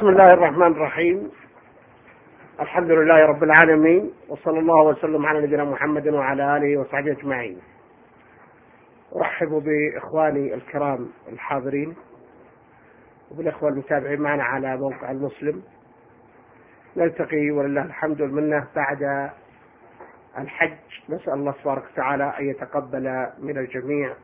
بسم الله الرحمن الرحيم. الحمد لله رب العالمين، وصلى الله وسلم على نبينا محمد وعلى آله وصحبه أجمعين. أرحب بإخواني الكرام الحاضرين وبالإخوة المتابعين معنا على موقع المسلم. نلتقي ولله الحمد والمنة بعد الحج. نسأل الله تبارك وتعالى أن يتقبل من الجميع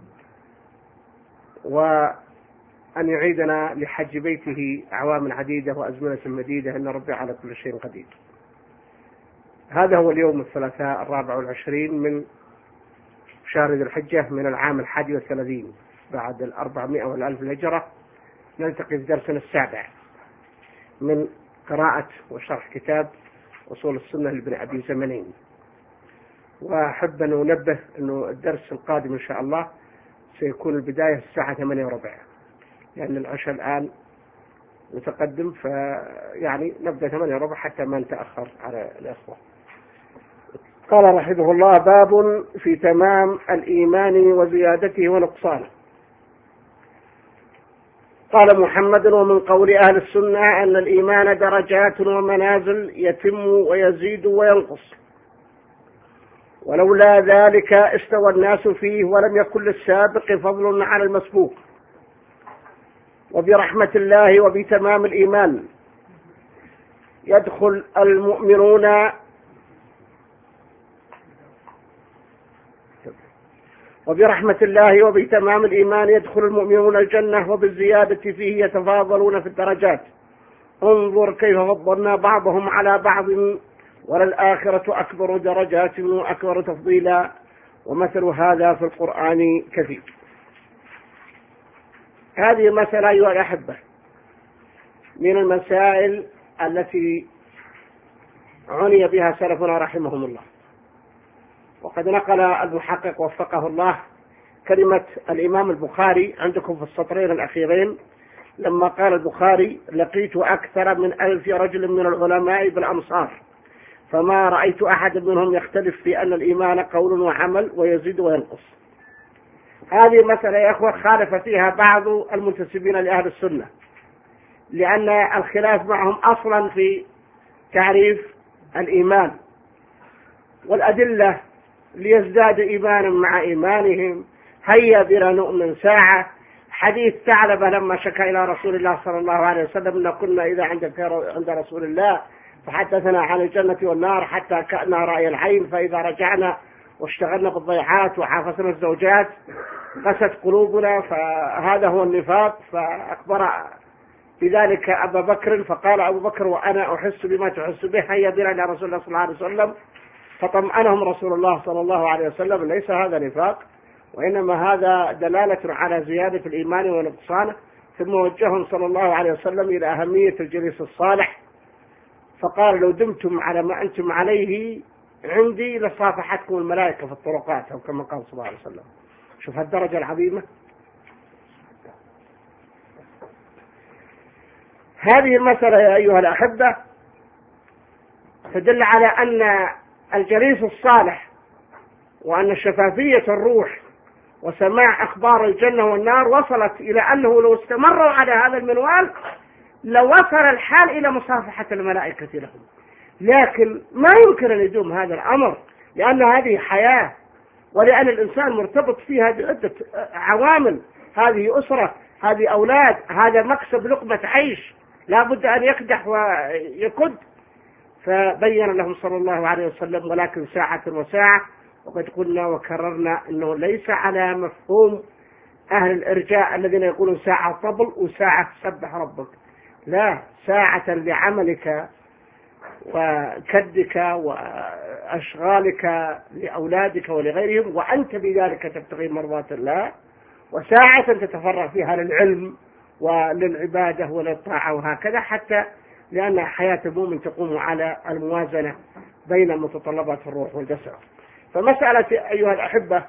وأن يعيدنا لحج بيته أعوام عديدة وأزمنة مديدة، إن ربي على كل شيء قدير. هذا هو اليوم الثلاثاء 24 من شهر ذي الحجة من العام 31 بعد 400 والألف الهجرة. نلتقي في درسنا السابع من قراءة وشرح كتاب أصول السنة لابن أبي زمنين. وأحب أن أنبه أنه الدرس القادم إن شاء الله سيكون البداية الساعة 8:15، لأن العشاء الآن متقدم، فيعني نبدأ 8:15 حتى ما نتأخر على الأخوة. قال رحمه الله: باب في تمام الإيمان وزيادته ونقصانه. قال محمد: ومن قول أهل السنة أن الإيمان درجات ومنازل يتم ويزيد وينقص، ولولا ذلك استوى الناس فيه ولم يكن للسابق فضل على المسبوق. وبرحمة الله وبتمام الإيمان يدخل المؤمنون وبرحمة الله وبتمام الإيمان يدخل المؤمنون الجنة، وبالزيادة فيه يتفاضلون في الدرجات. انظر كيف فضلنا بعضهم على بعض، وللآخرة أكبر درجات وأكبر تفضيلا، ومثل هذا في القرآن كثير. هذه مسألة أيها الأحبة من المسائل التي عني بها سلفنا رحمهم الله. وقد نقل المحقق وفقه الله كلمة الإمام البخاري عندكم في السطرين الأخيرين، لما قال البخاري: لقيت أكثر من 1000 رجل من العلماء بالأمصار، فما رأيت أحد منهم يختلف في أن الإيمان قول وعمل ويزيد وينقص. هذه مسألة يا أخوة خالف فيها بعض المنتسبين لأهل السنة، لأن الخلاف معهم أصلا في تعريف الإيمان، والأدلة ليزداد إيمانا مع إيمانهم. هيا بنا نؤمن ساعة. حديث ثعلبة لما شكى إلى رسول الله صلى الله عليه وسلم: إن كنا إذا عند رسول الله فحدثنا عن الجنة والنار حتى كأننا رأي العين، فإذا رجعنا واشتغلنا بالضيعات وحافظنا الزوجات قست قلوبنا، فهذا هو النفاق. فأخبر بذلك أبا بكر، فقال أبو بكر: وأنا أحس بما تحس به، هيا بنا إلى رسول الله صلى الله عليه وسلم. فطمأنهم رسول الله صلى الله عليه وسلم: ليس هذا نفاق، وإنما هذا دلالة على زيادة الإيمان ونقصانه. ثم وجههم صلى الله عليه وسلم إلى أهمية الجليس الصالح، فقال: لو دمتم على ما أنتم عليه عندي لصافحتكم الملائكة في الطرقات، أو كما قال صلى الله عليه وسلم. شوف هالدرجة العظيمة. هذه المسألة يا أيها الأحبة تدل على أن الجليس الصالح وأن شفافية الروح وسماع أخبار الجنة والنار وصلت إلى أنه لو استمروا على هذا المنوال لوصل الحال إلى مصافحة الملائكة لهم. لكن ما يمكن أن يدوم هذا الأمر، لأن هذه حياة، ولأن الإنسان مرتبط فيها بعدة عوامل. هذه أسرة، هذه أولاد، هذا مكسب لقمة عيش، لا بد أن يقدح ويكد. فبين لهم صلى الله عليه وسلم: ولكن ساعة وساعة. وقد قلنا وكررنا أنه ليس على مفهوم أهل الإرجاء الذين يقولون ساعة طبل وساعة سبح ربك. لا، ساعة لعملك وكدك وأشغالك لأولادك ولغيرهم، وأنت بذلك تبتغي مرضات الله، وساعة تتفرغ فيها للعلم وللعبادة وللطاعة، وهكذا، حتى لأن حياة المؤمن تقوم على الموازنة بين متطلبات الروح والجسد. فمسألة أيها الأحبة،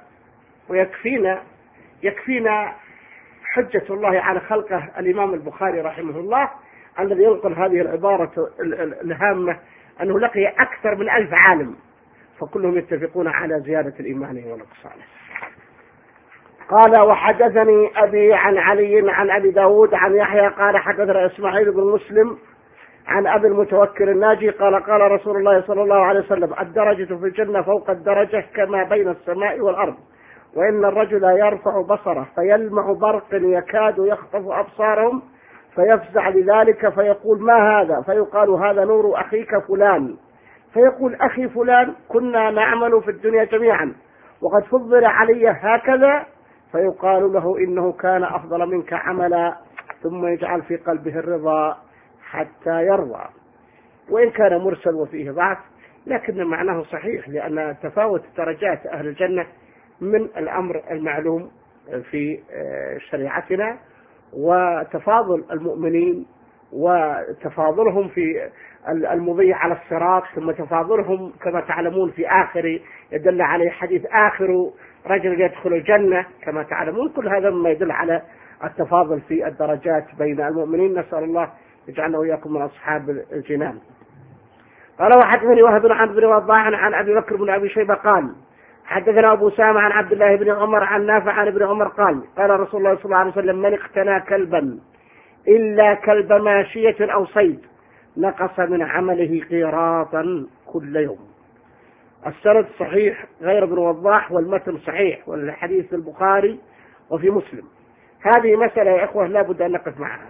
يكفينا حجة الله على خلقه الإمام البخاري رحمه الله الذي ينقل هذه العبارة الهامة أنه لقي أكثر من 1000 عالم، فكلهم يتفقون على زيادة الإيمان ونقصانه. قال وحدثني أبي عن علي عن أبي داود عن يحيى قال حدثنا إسماعيل بن مسلم عن أبي المتوكل الناجي قال قال رسول الله صلى الله عليه وسلم الدرجة في الجنة فوق الدرجة كما بين السماء والأرض، وإن الرجل يرفع بصره فيلمع برق يكاد يخطف أبصارهم فيفزع لذلك فيقول ما هذا؟ فيقال هذا نور أخيك فلان، فيقول أخي فلان كنا نعمل في الدنيا جميعا وقد فضل علي هكذا، فيقال له إنه كان أفضل منك عملا، ثم يجعل في قلبه الرضا حتى يرضى. وإن كان مرسل وفيه ضعف لكن معناه صحيح، لأن تفاوت درجات أهل الجنة من الأمر المعلوم في شريعتنا، وتفاضل المؤمنين وتفاضلهم في المضي على الصراط، ثم تفاضلهم كما تعلمون في آخر يدل عليه حديث آخر رجل يدخل الجنة كما تعلمون. كل هذا مما يدل على التفاضل في الدرجات بين المؤمنين. نسأل الله يجعلنا وإياكم من أصحاب الجنان. قال وحدثني وهب بن وضاح عن أبي بكر بن أبي شيبة قال حدثنا أبو سامة عن عبد الله بن عمر عن نافع عن ابن عمر قال قال رسول الله صلى الله عليه وسلم من اقتنى كلبا إلا كلب ماشية أو صيد نقص من عمله قيراطا كل يوم. السند صحيح غير ابن وضاح والمتن صحيح، والحديث في البخاري وفي مسلم. هذه مسألة يا إخوة لا بد أن نقف معها،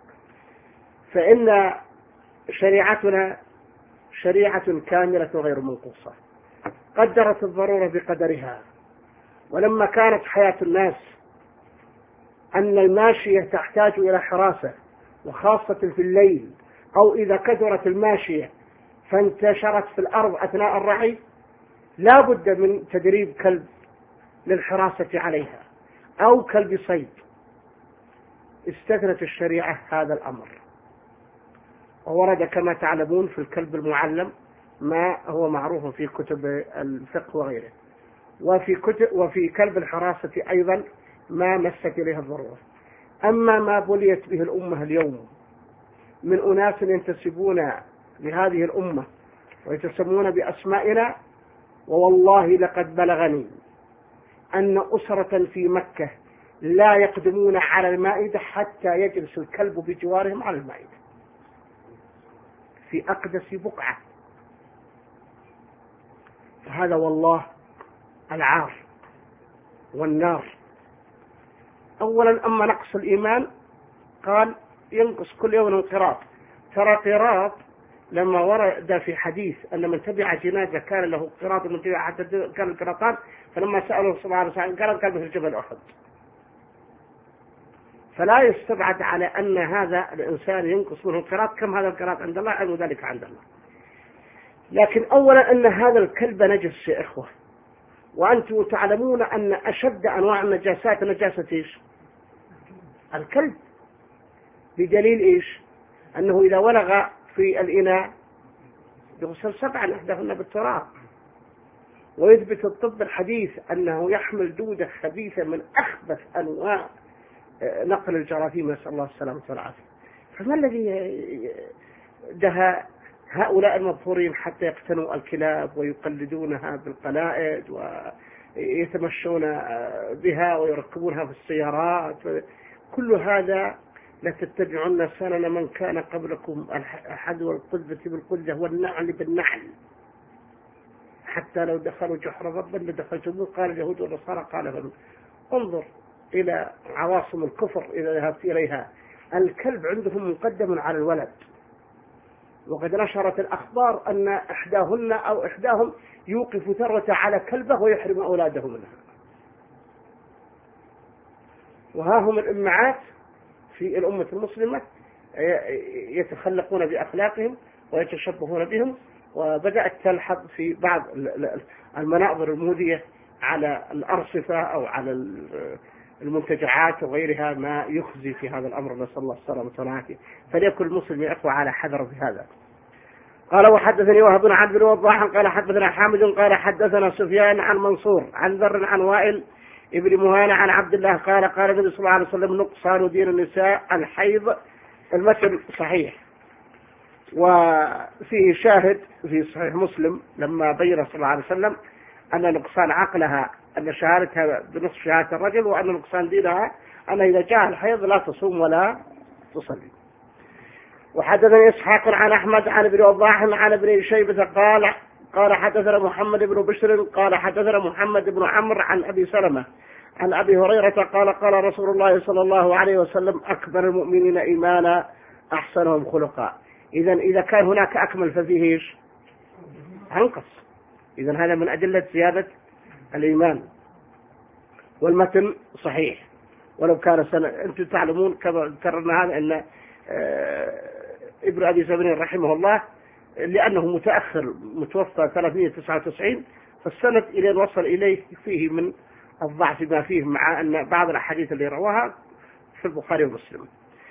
فإن شريعتنا شريعة كاملة غير منقوصة، قدرت الضرورة بقدرها. ولما كانت حياة الناس أن الماشية تحتاج إلى حراسة، وخاصة في الليل، أو إذا كثرت الماشية فانتشرت في الأرض أثناء الرعي، لا بد من تدريب كلب للحراسة عليها أو كلب صيد. استثنت الشريعة هذا الأمر، وورد كما تعلمون في الكلب المعلم ما هو معروف في كتب الفقه وغيره، وفي كلب الحراسة أيضا ما مست إليها الضرورة. أما ما بليت به الأمة اليوم من أناس ينتسبون لهذه الأمة ويتسمون بأسمائنا، ووالله لقد بلغني أن أسرة في مكة لا يقدمون على المائدة حتى يجلس الكلب بجوارهم على المائدة في أقدس بقعة. فهذا والله العار والنار. أولا أما نقص الإيمان قال ينقص كل يوم قراط. ترى قراط لما ورد في حديث أن من تبع جنازة كان له قراط، من تبع حتى كان القراطان، فلما سأله صلى الله عليه وسلم قال كان مثل جبل أحد. فلا يستبعد على أن هذا الإنسان ينقص منه القراط. كم هذا القراط عند الله؟ علم ذلك عند الله. لكن أولا أن هذا الكلب نجس يا إخوة، وأنتم تعلمون أن أشد أنواع النجاسات نجاسة إيش؟ الكلب. بدليل إيش؟ أنه إذا ولغ في الإناء يغسل 7 إحداهن بالتراب. ويثبت الطب الحديث أنه يحمل دودة خبيثة من أخبث أنواع نقل الجراثيم، نسأل الله السلامة والعافية. فما الذي دها هؤلاء المظهورين حتى يقتنوا الكلاب ويقلدونها بالقلائد ويتمشون بها ويركبونها في السيارات؟ كل هذا لتتبعن سنن من كان قبلكم، الحذو والقذة بالقذة والنعل بالنعل، حتى لو دخلوا جحر ضب لدخلتموه. قال اليهود والنصارى قال فمن. انظر إلى عواصم الكفر إذا ذهبت إليها، الكلب عندهم مقدم على الولد. وقد نشرت الأخبار أن إحداهن أو إحداهم يوقف ثروة على كلبه ويحرم أولاده منها. وها هم الأمعات في الأمة المسلمة يتخلقون بأخلاقهم ويتشبهون بهم. وبدأت تلحظ في بعض المناظر المودية على الأرصفة أو على المنتجعات وغيرها ما يخزي في هذا الأمر، نسأل الله السلامة والعافية. فليكن المسلم يا إخوة على حذر في هذا. قال وحدثني وهب بن عبد الوضاح قال حدثنا حامد قال حدثنا سفيان عن منصور عن ذر عن وائل ابن مهانة عن عبد الله قال قال النبي صلى الله عليه وسلم نقصان دين النساء الحيض. المثل صحيح، وفيه شاهد في صحيح مسلم لما بين صلى الله عليه وسلم أن نقصان عقلها أن شهادتها بنصف شهادة الرجل، وأن نقصان دينها أن إذا جاء الحيض لا تصوم ولا تصلي. وحدثني إسحاق عن أحمد عن ابن وضاح عن ابن شيبة قال حدثنا محمد بن بشر قال حدثنا محمد بن عمرو عن أبي سلمة عن أبي هريرة قال رسول الله صلى الله عليه وسلم أكبر المؤمنين إيمانا أحسنهم خلقا. إذا كان هناك أكمل ففيه إيش؟ أنقص. إذن هذا من أدلة زيادة الإيمان. والمتن صحيح ولو كان أنتم تعلمون كما ذكرنا هذا أن ابن أبي زبير رحمه الله لأنه متأخر متوفى 399 فالسند إلى وصل إليه فيه من الضعف ما فيه، مع أن بعض الأحاديث اللي رواها في البخاري ومسلم.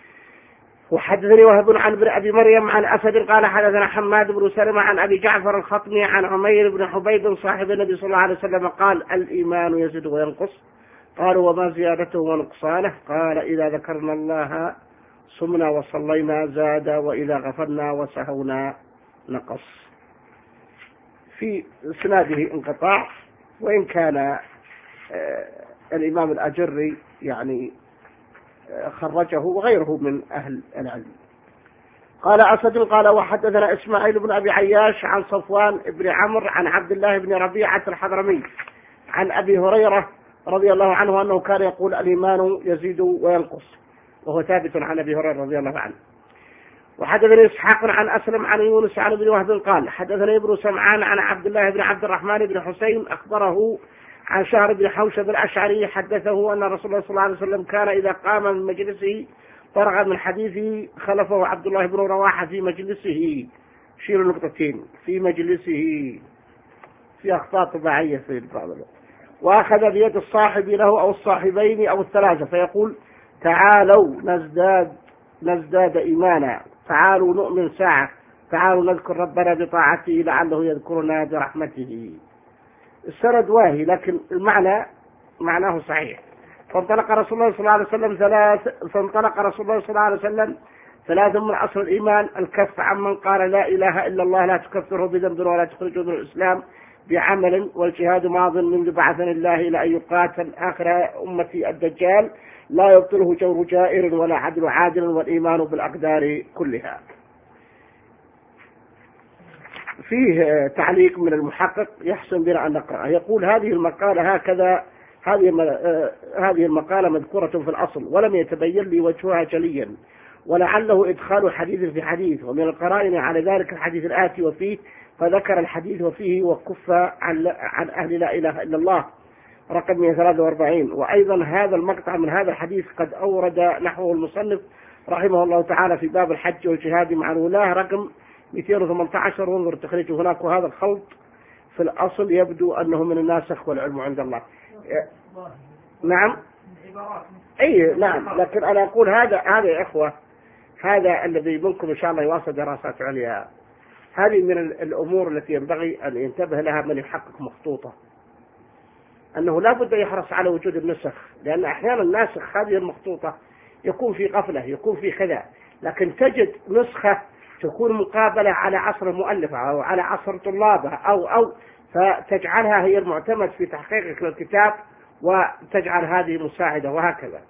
وحدثني وهب عن ابن أبي مريم عن أسد قال حدثنا حماد بن سلمة عن أبي جعفر الخطمي عن عمير بن حبيب صاحب النبي صلى الله عليه وسلم قال الإيمان يزيد وينقص. قالوا وما زيادته ونقصانه؟ قال إذا ذكرنا الله صمنا وصلينا زاد، وإذا غفلنا وسهونا نقص. في اسناده انقطاع، وإن كان الإمام الأجري يعني خرجه وغيره من أهل العلم. قال أسد قال وحدثنا إسماعيل بن أبي عياش عن صفوان بن عمرو عن عبد الله بن ربيعة الحضرمي عن أبي هريرة رضي الله عنه أنه كان يقول الإيمان يزيد وينقص، وهو ثابت عن أبي هريرة رضي الله عنه. وحدثني إسحاق عن أسلم عن يونس عن ابن وهب قال حدثني ابن سمعان عن عبد الله بن عبد الرحمن بن حسين أخبره عن شهر بن حوشب الأشعري حدثه أن رسول الله صلى الله عليه وسلم كان إذا قام من مجلسه فرغ من حديثه خلفه عبد الله بن رواحة في مجلسه. شير النقطتين في مجلسه، في أخطاء طباعية في بعض الوقت. وأخذ بيد الصاحب له أو الصاحبين أو الثلاثة فيقول تعالوا نزداد إيمانا، تعالوا نؤمن ساعة، تعالوا نذكر ربنا بطاعته لعله يذكرنا برحمته. السند واهي لكن المعنى معناه صحيح. فانطلق رسول الله صلى الله عليه وسلم ثلاث من أصل الإيمان: الكف عمن قال لا إله إلا الله لا تكفره بذنب ولا تخرجه من الإسلام بعمل، والجهاد ماض منذ بعثني الله إلى أن يقاتل آخر أمتي الدجال لا يبطله جور جائر ولا عدل عادل، والإيمان بالأقدار كلها. فيه تعليق من المحقق يحسن بنا أن نقرأ، يقول هذه المقالة هكذا، هذه المقالة مذكورة في الأصل ولم يتبين لي وجهها جليا، ولعله إدخال حديث في حديث، ومن القرائن على ذلك الحديث الآتي وفيه، فذكر الحديث وفيه وكف عن أهل لا إله إلا الله رقم 143. وأيضا هذا المقطع من هذا الحديث قد أورد نحوه المصنف رحمه الله تعالى في باب الحج والجهاد مع الولاة رقم 218، وانظر تخريجه هناك. وهذا الخلط في الأصل يبدو أنه من الناسخ والعلم عند الله. نعم أي نعم، لكن أنا أقول هذا يا إخوة، هذا الذي منكم إن شاء الله يواصل دراسات عليا، هذه من الأمور التي ينبغي أن ينتبه لها من يحقق مخطوطة، أنه لا بد يحرص على وجود النسخ، لأن أحيانا الناسخ هذه المخطوطة يكون في غفلة، يكون في كذا، لكن تجد نسخة تكون مقابلة على عصر المؤلف أو على عصر طلابه أو فتجعلها هي المعتمد في تحقيقك للكتاب، وتجعل هذه مساعدة، وهكذا.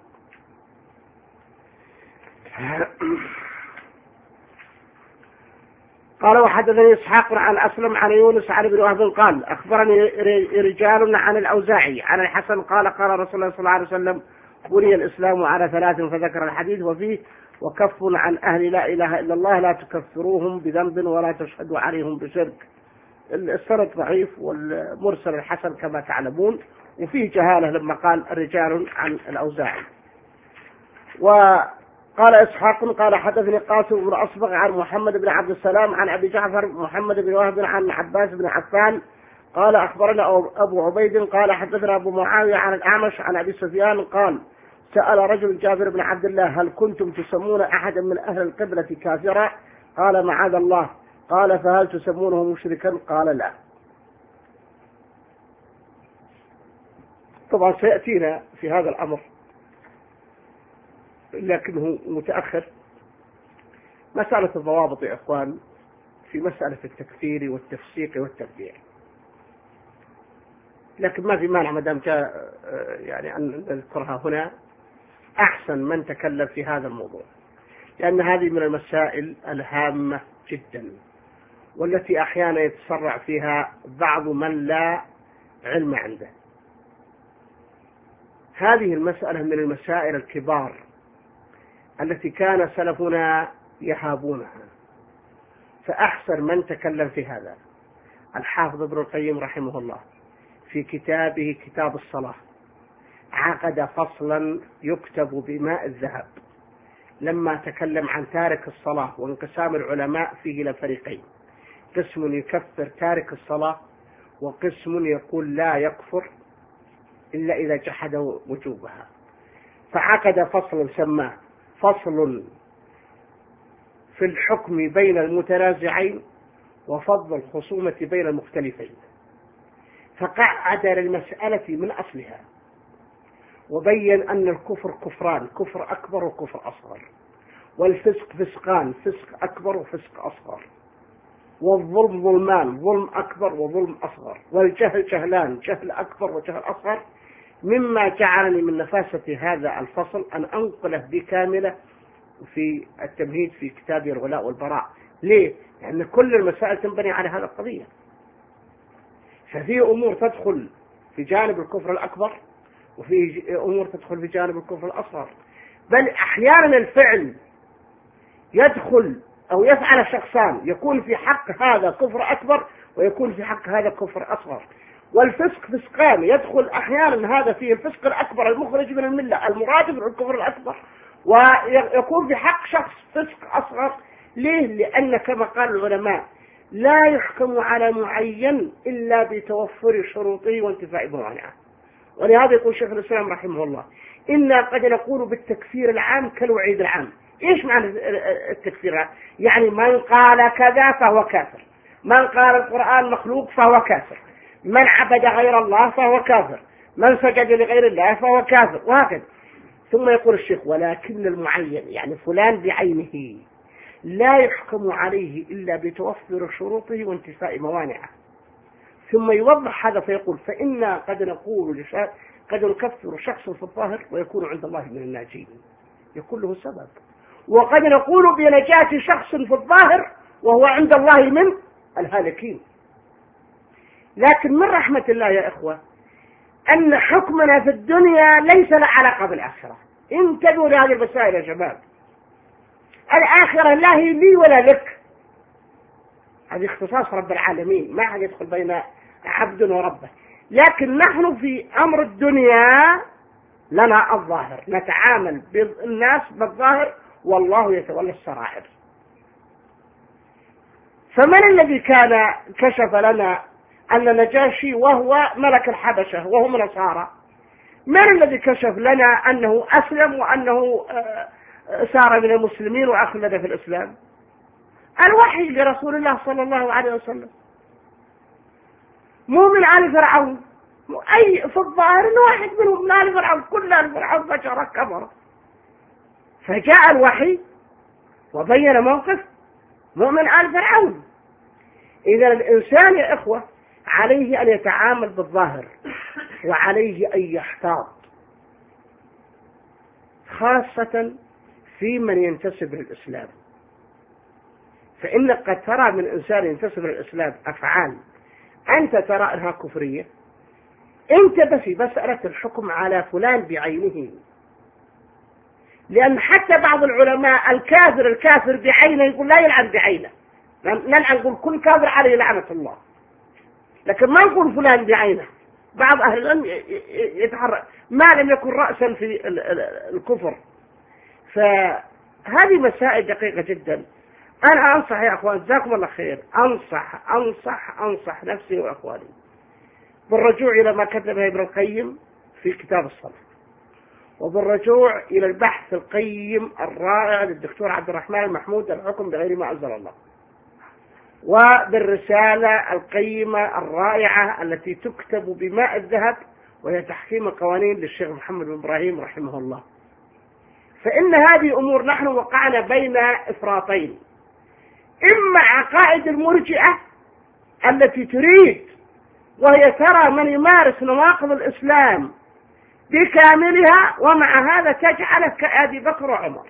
قال وحدثني إسحاق عن أسلم عن يونس عن ابن وهب قال أخبرني رجال عن الأوزاعي عن الحسن قال قال رسول الله صلى الله عليه وسلم بني الإسلام على 3، فذكر الحديث وفيه وكف عن أهل لا إله إلا الله لا تكفروهم بذنب ولا تشهدوا عليهم بشرك. السند ضعيف والمرسل الحسن كما تعلمون، وفيه جهالة لما قال رجال عن الأوزاعي. وقال إسحاق قال حدثني قاسم بن أصبغ عن محمد بن عبد السلام عن أبي جعفر محمد بن وهب عن عباس بن عفان قال أخبرنا أبو عبيد قال حدثنا أبو معاوية عن الأعمش عن أبي سفيان قال سأل رجل جابر بن عبد الله هل كنتم تسمون أحدا من أهل القبلة كافرا؟ قال معاذ الله. قال فهل تسمونه مشركا؟ قال لا. طبعا سيأتينا في هذا الأمر لكنه متأخر مسألة الضوابط يا إخوان في مسألة التكفير والتفسيق والتبديع. لكن ما في مانع ما دام جاء يعني أن نذكرها هنا. أحسن من تكلم في هذا الموضوع، لأن هذه من المسائل الهامة جدا، والتي أحيانا يتسرع فيها بعض من لا علم عنده. هذه المسألة من المسائل الكبار التي كان سلفنا يهابونها، فأحسن من تكلم في هذا الحافظ ابن القيم رحمه الله في كتابه كتاب الصلاة. عقد فصلا يكتب بماء الذهب لما تكلم عن تارك الصلاة وانقسام العلماء فيه إلى فريقين، قسم يكفر تارك الصلاة وقسم يقول لا يكفر إلا إذا جحد وجوبها. فعقد فصلا سماه فصل في الحكم بين المتنازعين وفضل الخصومة بين المختلفين، فقعد للمسألة من أصلها وبين أن الكفر كفران، كفر أكبر وكفر أصغر، والفسق فسقان، فسق أكبر وفسق أصغر، والظلم ظلمان، ظلم أكبر وظلم أصغر، والجهل جهلان، جهل أكبر وجهل أصغر. مما جعلني من نفاسة هذا الفصل أن أنقله بكاملة في التمهيد في كتاب الولاء والبراء. ليه؟ لأن كل المسائل تنبني على هذا القضية. ففي أمور تدخل في جانب الكفر الأكبر، وفي أمور تدخل في جانب الكفر الأصغر، بل أحيانا الفعل يدخل أو يفعل شخصان يكون في حق هذا كفر أكبر ويكون في حق هذا كفر أصغر. والفسق فسقان، يدخل أحيانا هذا فيه الفسق الأكبر المخرج من الملة المرادف للكفر الأكبر، ويكون في حق شخص فسق أصغر. ليه؟ لأن كما قال العلماء لا يحكم على معين إلا بتوفر شروطه وانتفاء موانعه. ولهذا يقول شيخ الإسلام رحمه الله إنا قد نقول بالتكفير العام كالوعيد العام. إيش معنى التكفير العام؟ يعني من قال كذا فهو كافر، من قال القرآن مخلوق فهو كافر، من عبد غير الله فهو كافر، من سجد لغير الله فهو كافر، وهكذا. ثم يقول الشيخ ولكن المعين يعني فلان بعينه لا يحكم عليه إلا بتوفر شروطه وانتفاء موانعه. ثم يوضح هذا فيقول فإنا قد نقول قد نكفر شخصا في الظاهر ويكون عند الله من الناجين، يكون له سبب، وقد نقول بنجاة شخص في الظاهر وهو عند الله من الهالكين. لكن من رحمة الله يا إخوة أن حكمنا في الدنيا ليس له علاقة بالآخرة. انتبهوا لهذه المسائل يا شباب. الآخرة لا هي لي ولا لك، هذه اختصاص رب العالمين، ما حد يدخل بين عبد وربه. لكن نحن في أمر الدنيا لنا الظاهر، نتعامل بالناس بالظاهر والله يتولى السرائر. فمن الذي كان كشف لنا أن نجاشي وهو ملك الحبشة وهم نصارى؟ من الذي كشف لنا أنه أسلم وأنه صار من المسلمين وأخلد في الإسلام؟ الوحي لرسول الله صلى الله عليه وسلم. مو من آل فرعون، أي في الظاهر إنه واحد منهم من آل فرعون، كل آل فرعون بشر كفر. فجاء الوحي وبين موقف مؤمن آل فرعون. إذا الإنسان يا إخوة عليه أن يتعامل بالظاهر وعليه أن يحتاط، خاصة في من ينتسب للإسلام. فإنك قد ترى من إنسان ينتسب للإسلام أفعال أنت ترى أنها كفرية، انتبه في مسألة الحكم على فلان بعينه. لأن حتى بعض العلماء الكافر بعينه يقول لا يلعن بعينه، نلعن نقول كل كافر عليه لعنة الله، لكن ما نقول فلان بعينه. بعض أهل العلم يتحرك ما لم يكن رأسا في الكفر. فهذه مسائل دقيقة جدا. أنا أنصح يا أخوان جزاكم الله خير، أنصح نفسي وأخواني بالرجوع إلى ما كتبه ابن القيم في كتاب الصلاة، وبالرجوع إلى البحث القيم الرائع للدكتور عبد الرحمن المحمود الحكم بغير ما أنزل الله، وبالرسالة القيمة الرائعة التي تكتب بماء الذهب وهي تحكيم قوانين للشيخ محمد بن إبراهيم رحمه الله. فإن هذه أمور نحن وقعنا بين إفراطين، إما عقائد المرجئة التي تريد وهي ترى من يمارس نواقض الإسلام بكاملها، ومع هذا تجعله كأبي بكر وعمر.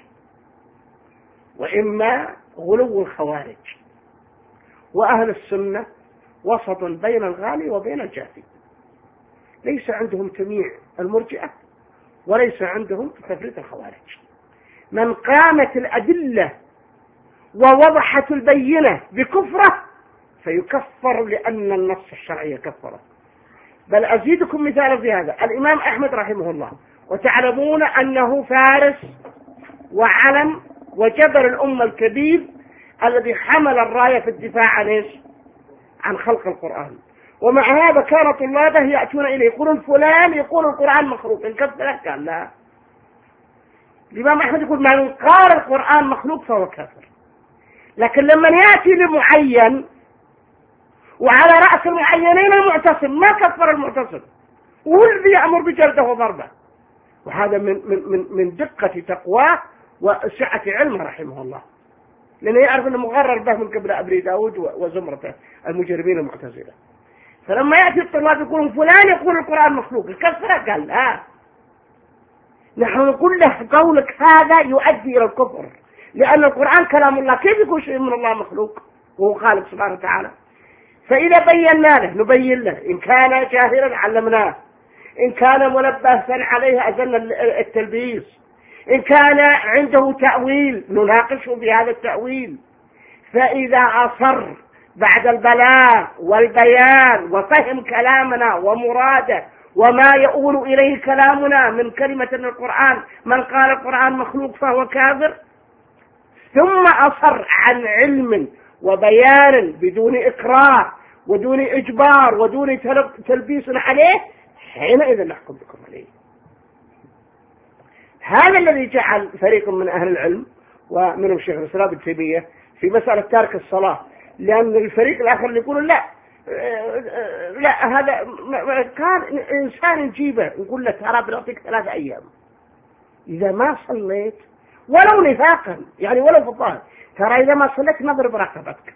وإما غلو الخوارج. وأهل السنة وسط بين الغالي وبين الجافي، ليس عندهم تمييع المرجئة وليس عندهم تفريط الخوارج. من قامت الأدلة ووضحت البينة بكفره فيكفر لأن النص الشرعي كفره. بل أزيدكم مثالا في هذا، الإمام أحمد رحمه الله، وتعلمون أنه فارس وعلم وجبل الأمة الكبير الذي حمل الراية في الدفاع عن إيش؟ عن خلق القرآن. ومع هذا كان طلابه يأتون إليه يقولون فلان يقول القرآن مخلوق، إن كفر قال لا. الإمام أحمد يقول من قال القرآن مخلوق فهو كافر. لكن لما يأتي لمعين وعلى رأس المعينين المعتصم ما كفر المعتصم، والذي يأمر بجلده وضربه. وهذا من دقة تقواه وسعة علمه رحمه الله، لأنه يعرف أنه مغرر به من قبل أبي داود وزمرته المجرمين المعتزلة. فلما يأتي الطلاب يقولون فلان يقول القرآن مخلوق، الكفر قال لا. نحن نقول له قولك هذا يؤدي إلى الكفر، لأن القرآن كلام الله، كيف يكون شيء من الله مخلوق وهو خالق سبحانه وتعالى؟ فإذا بينا له نبين له، إن كان جاهلا علمناه، إن كان ملبسا عليه أزلنا التلبيس، إن كان عنده تأويل نناقشه بهذا التأويل. فإذا أصر بعد البلاغ والبيان وفهم كلامنا ومراده وما يؤول إليه كلامنا من كلمة القرآن، من قال القرآن مخلوق فهو كافر، ثم أصر عن علم وبيان بدون إكراه ودون إجبار ودون تلبيس عليه، حينئذ نحكم بكم عليه. هذا الذي جعل فريق من أهل العلم ومنهم شيخ الإسلام ابن تيمية في مسألة تارك الصلاة، لأن الفريق الآخر اللي يقولون لا هذا كان إنسان نجيبه نقول له ترى بنعطيك 3 أيام إذا ما صليت ولو نفاقا، يعني ولو في الظاهر، ترى إذا ما صليت نضرب رقبتك،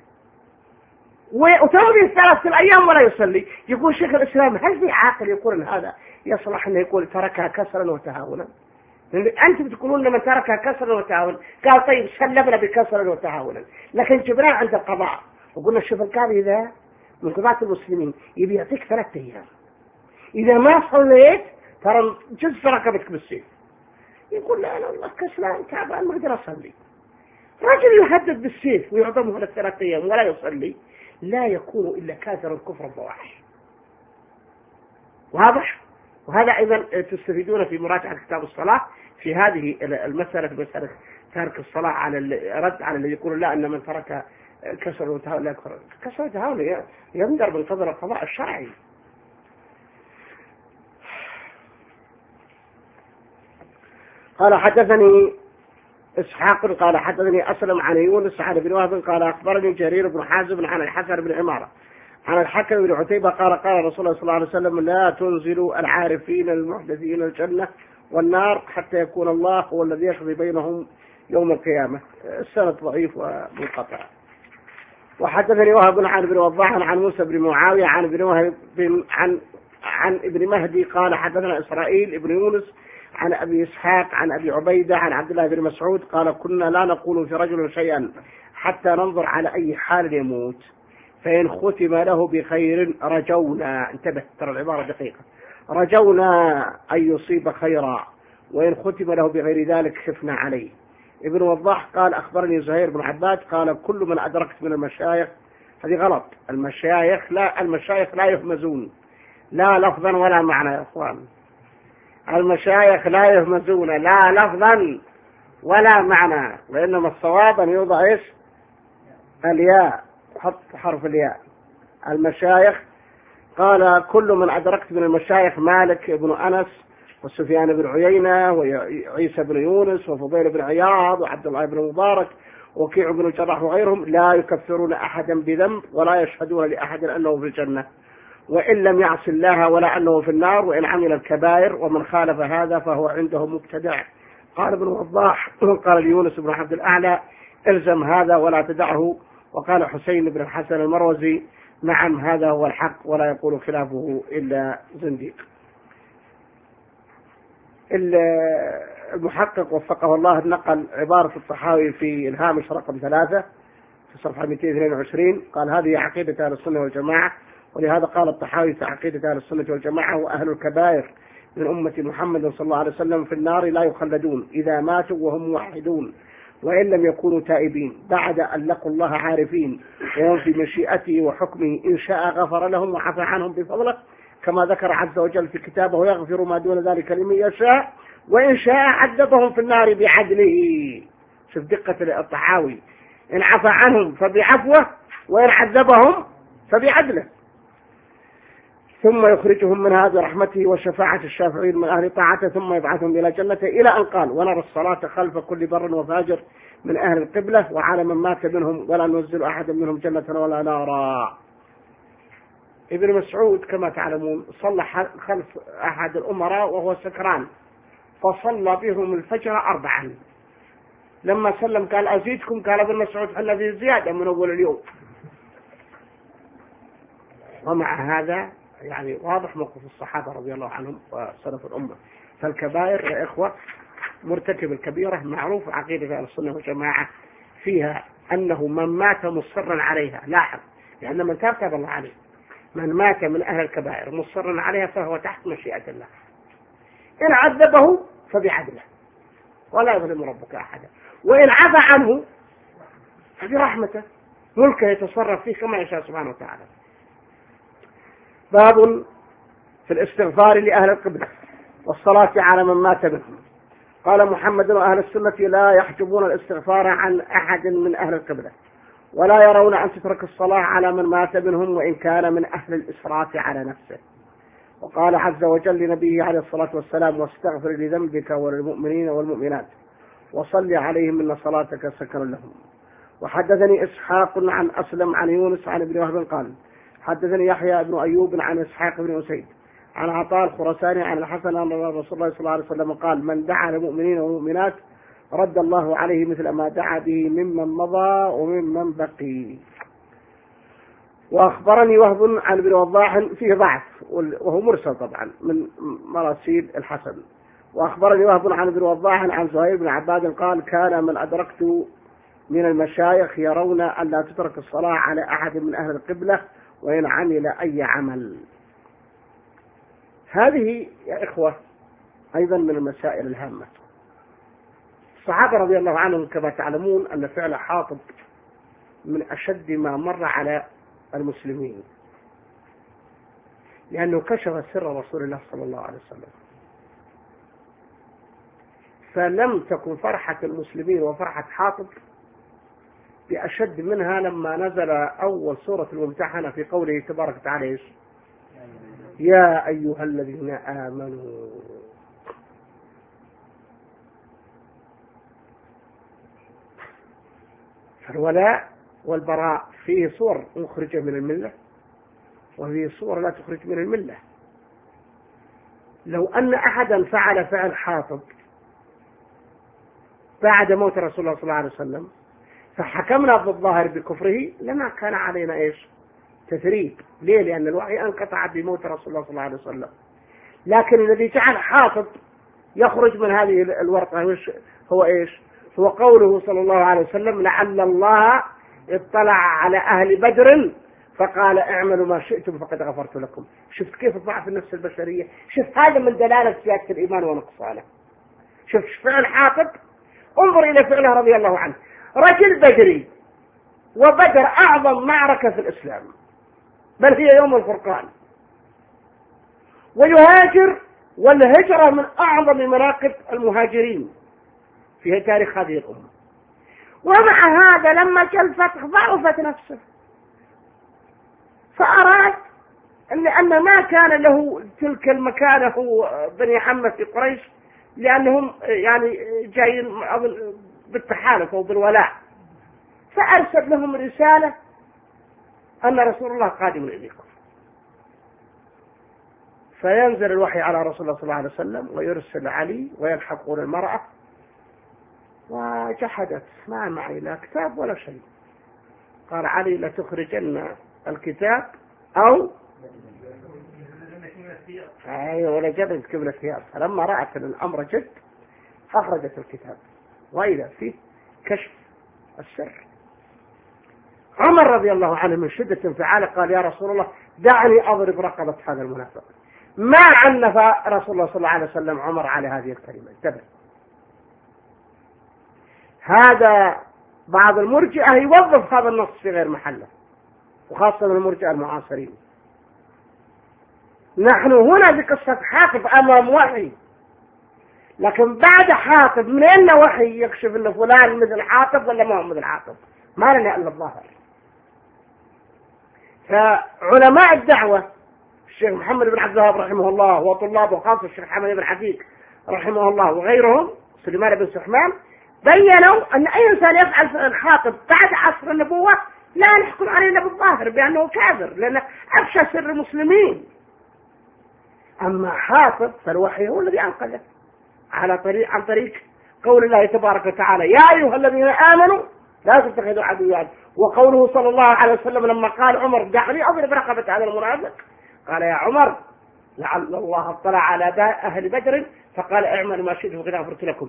وتمضي 3 أيام ولا يصلي. يقول شيخ الإسلام هل في عاقل يقول إن هذا يصلح أنه يقول تركها كسرا وتهاونا؟ أنتم بتقولون لما تركها كسرا وتهاونا، قال طيب سلمنا بكسرا وتهاونا، لكن جبناه عند القضاء وقلنا شوف القاضي ذا من قضاة المسلمين يبي يعطيك 3 أيام، إذا ما صليت ترى جز رقبتك بالسيف. يقول لا أنا والله كسلان تعبان ما أقدر أصلي. رجل يهدد بالسيف ويعظمه 3 أيام ولا يصلي، لا يكون إلا كافر الكفر الفواحش. واضح؟ وهذا أيضا تستفيدون في مراجعة كتاب الصلاة في هذه المسألة، مسألة ترك الصلاة على رد على الذي يقول لا أن من ترك كسر وتهاون لا يكفر. كسر وتهاون ينظر من قدر القضاء الشرعي. قال حدثني إسحاق قال حدثني أسلم عن يونس عن ابن وهب قال أخبرني جرير بن حازم عن الحسن بن عمارة عن الحكم بن عتيبة قال قال رسول الله صلى الله عليه وسلم لا تنزلوا العارفين المحدثين الجنة والنار حتى يكون الله هو الذي يقضي بينهم يوم القيامة. السند ضعيف ومنقطع. وحدثني وهب عن ابن وضاح عن موسى بن معاوية عن ابن وهب عن ابن مهدي قال حدثنا إسرائيل ابن يونس عن أبي إسحاق عن أبي عبيدة عن عبد الله بن مسعود قال كنا لا نقول في رجل شيئا حتى ننظر على أي حال يموت، فإن ختم له بخير رجونا، انتبه ترى العبارة دقيقة، رجونا أن يصيب خيرا، وإن ختم له بغير ذلك خفنا عليه. ابن وضاح قال أخبرني زهير بن عباد قال كل من أدركت من المشايخ، هذه غلط، المشايخ لا يهمزون لا لفظا ولا معنى يا أخوان، المشايخ لا يهمزون لا لفظا ولا معنى، وإنما الصواب أن يوضع إيش؟ الياء، حط حرف الياء. المشايخ قال كل من أدركت من المشايخ مالك بن أنس وسفيان بن عيينة وعيسى بن يونس وفضيل بن عياض وعبد الله بن مبارك وكيع بن الجراح وغيرهم لا يكفرون أحدا بذنب ولا يشهدون لأحد أنه في الجنة وإن لم يعص الله ولا أنه في النار وإن عمل الكبائر، ومن خالف هذا فهو عنده مبتدع. قال ابن وضاح قال ليونس بن عبد الأعلى الزم هذا ولا تدعه. وقال حسين بن الحسن المروزي نعم هذا هو الحق ولا يقول خلافه إلا زنديق. المحقق وفقه الله نقل عبارة الطحاوي في الهامش رقم 3 في صفحة 222، قال هذه عقيدة أهل السنة والجماعة، ولهذا قال الطحاوي في عقيدة أهل السنة والجماعة: وأهل الكبائر من أمة محمد صلى الله عليه وسلم في النار لا يخلدون إذا ماتوا وهم موحدون وإن لم يكونوا تائبين بعد أن لقوا الله عارفين، وهم في مشيئته وحكمه إن شاء غفر لهم وعفى عنهم بفضله كما ذكر عز وجل في كتابه: ويغفر ما دون ذلك لمن يشاء وإن شاء عذبهم في النار بعدله. شوف دقة الطحاوي: إن عفى عنهم فبعفوه وإن عذبهم فبعدله، ثم يخرجهم منها برحمته وشفاعة الشافعين من أهل طاعته ثم يبعثهم إلى جنته، إلى أن قال: ونرى الصلاة خلف كل بر وفاجر من أهل القبلة وعلى من مات منهم ولا ننزل أحدا منهم جنة ولا نارا. ابن مسعود كما تعلمون صلى خلف أحد الأمراء وهو سكران، فصلى بهم الفجر 4، لما سلم قال: أزيدكم؟ قال ابن مسعود: الذي زيادة من أول اليوم. ومع هذا يعني واضح موقف الصحابة رضي الله عنهم وسلف الأمة. فالكبائر يا إخوة مرتكب الكبيرة معروف عقيدة أهل السنة والجماعة فيها أنه من مات مصرا عليها، لاحظ، لأن من تاب الله عليه، من مات من أهل الكبائر مصرا عليها فهو تحت مشيئة الله، إن عذبه فبعدله ولا يظلم ربك أحدا، وإن عفى عنه فبرحمته ملكه يتصرف فيه كما يشاء سبحانه وتعالى. باب في الاستغفار لأهل القبلة والصلاة على من مات منهم. قال محمد: وأهل السنة لا يحجبون الاستغفار عن أحد من أهل القبلة ولا يرون أن تترك الصلاة على من مات منهم وإن كان من أهل الإسراف على نفسه. وقال عز وجل لنبيه عليه الصلاة والسلام: واستغفر لذنبك وللمؤمنين والمؤمنات وصل عليهم إن صلاتك سكن لهم. وحدثني إسحاق عن أسلم عن يونس عن ابن وهب قال: حدثني يحيى بن أيوب عن إسحاق بن أسيد عن عطاء الخرساني عن الحسن أن رسول الله صلى الله عليه وسلم قال: من دعا للمؤمنين والمؤمنات رد الله عليه مثل ما دعا به ممن مضى وممن بقي. وأخبرني وهب عن ابن وضاح فيه ضعف وهو مرسل طبعا من مراسيل الحسن. وأخبرني وهب عن ابن وضاح عن زهير بن عباد قال: كان من أدركت من المشايخ يرون أن لا تترك الصلاة على أحد من أهل القبلة وإن عمل أي عمل. هذه يا إخوة أيضا من المسائل الهامة. الصحابة رضي الله عنهم كما تعلمون أن فعل حاطب من أشد ما مر على المسلمين، لأنه كشف سر رسول الله صلى الله عليه وسلم، فلم تكن فرحة المسلمين وفرحة حاطب بأشد منها لما نزل أول سورة الممتحنة في قوله تبارك وتعالى: يا أيها الذين آمنوا. فالولاء والبراء فيه صور مخرجة من الملة وفيه صور لا تخرج من الملة. لو أن أحدا فعل فعل حاطب بعد موت رسول الله صلى الله عليه وسلم فحكمنا بالظاهر بكفره لما كان علينا إيش؟ تثريب. ليه؟ لأن الوحي انقطع بموت رسول الله صلى الله عليه وسلم. لكن الذي جعل حاطب يخرج من هذه الورقة هو إيش؟ هو قوله صلى الله عليه وسلم: لعل الله اطلع على أهل بدر فقال اعملوا ما شئتم فقد غفرت لكم. شفت كيف ضعف النفس البشرية؟ شفت هذا من دلالة زيادة الإيمان ونقصانه. شفت فعل حاطب، انظر إلى فعله رضي الله عنه، رجل بدري، وبدر أعظم معركة في الإسلام بل هي يوم الفرقان، ويهاجر، والهجرة من أعظم مناقب المهاجرين في تاريخ هذه الأمة. ومع هذا لما جاء الفتح ضعفت نفسه، فأراد أن ما كان له تلك المكانة بني عمه في قريش، لأنهم يعني جايين بالتحالف أو بالولاء، فأرسل لهم رسالة أن رسول الله قادم إليكم، فينزل الوحي على رسول الله صلى الله عليه وسلم ويرسل علي ويلحقون المرأة، وجحدت: ما معي لا كتاب ولا شيء. قال علي: لتخرجن الكتاب أو أيوة ولجبت قبل الثياب. فلما رأت أن الأمر جد أخرجت الكتاب، وإذا فيه كشف السر. عمر رضي الله عنه من شدة انفعاله قال: يا رسول الله دعني أضرب رقبة هذا المنافق. ما عنف رسول الله صلى الله عليه وسلم عمر على هذه الكلمة. انتبه، هذا بعض المرجئة يوظف هذا النص في غير محله، وخاصة من المرجئة المعاصرين. نحن هنا بقصة حاطب أمام وحي، لكن بعد حاطب من أين وحي يكشف أن فلان مثل حاطب ولا ما هو مثل حاطب؟ ما لنا إلا الظاهر. فعلماء الدعوة الشيخ محمد بن عبد الوهاب رحمه الله وطلابه خاصة الشيخ حمد بن حفيظ رحمه الله وغيرهم سليمان بن سحمان بيّنوا أن أي إنسان يفعل الحاطب بعد عصر النبوة لا نحكم عليه بالظاهر بأنه كافر، لأنه أفشى سر المسلمين. أما حاطب فالوحي هو الذي أنقذه عن طريق قول الله تبارك وتعالى: يا أيها الذين آمنوا لا تتخذوا عدوا. وقوله صلى الله عليه وسلم لما قال عمر: دعني أضرب رقبة هذا المنافق، قال: يا عمر لعل الله اطلع على أهل بدر فقال: اعملوا ما شئتم فقد غفرت لكم.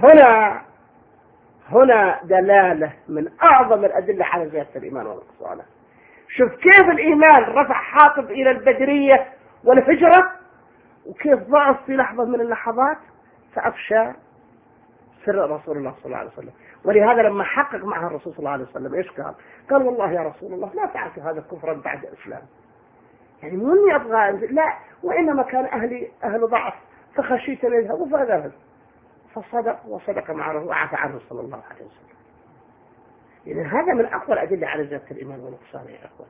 هنا دلالة من أعظم الأدلة على زيادة الإيمان والنقصان. شوف كيف الإيمان رفع حاطب إلى البدرية والهجرة، وكيف ضعف في لحظة من اللحظات فأفشى سر رسول الله صلى الله عليه وسلم. ولهذا لما حقق معها الرسول صلى الله عليه وسلم إيش قال: والله يا رسول الله لا فعلت هذا كفرا بعد الإسلام، يعني مو إني أبغى لا، وإنما كان أهل ضعف فخشيت أن يذهبوا فذهب. فصدق وصدق معه وعفى عنه صلى الله عليه وسلم. يعني هذا من أقوى الأدلة على زيادة الإيمان ونقصانه يا أخوان.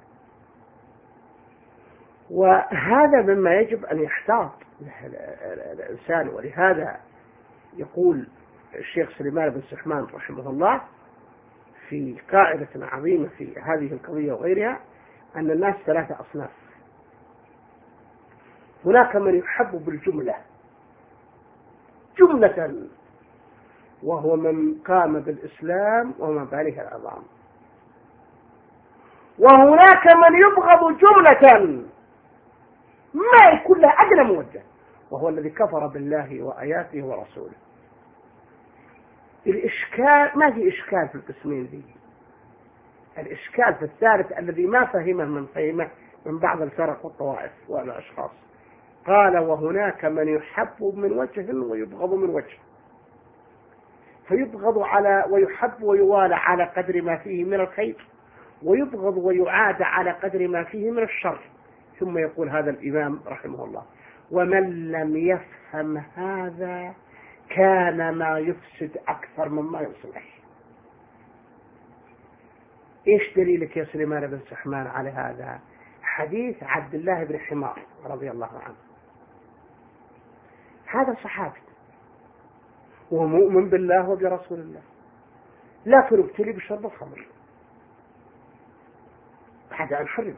وهذا مما يجب أن يحتاط الإنسان. ولهذا يقول الشيخ سليمان بن سحمان رحمه الله في قاعدة عظيمة في هذه القضية وغيرها أن الناس ثلاثة أصناف. هناك من يحب بالجملة جملة وهو من قام بالإسلام ومبانيه العظام، وهناك من يبغض جملة ما يكون له أدنى موجه، وهو الذي كفر بالله وآياته ورسوله. الإشكال ما في إشكال في القسمين ذي، الإشكال في الثالث الذي ما فهمه من بعض الفرق والطوائف والأشخاص. قال: وهناك من يحب من وجه ويبغض من وجه، فيبغض ويحب ويوالى على قدر ما فيه من الخير، ويبغض ويعاد على قدر ما فيه من الشر. ثم يقول هذا الإمام رحمه الله: ومن لم يفهم هذا كان ما يفسد أكثر مما يصلح. إيش دليلك يا سليمان بن سحمان على هذا؟ حديث عبد الله بن حمار رضي الله عنه. هذا صحابي ومؤمن بالله وبرسول الله، لكن ابتلي بشرب الخمر بعد أن حرمت،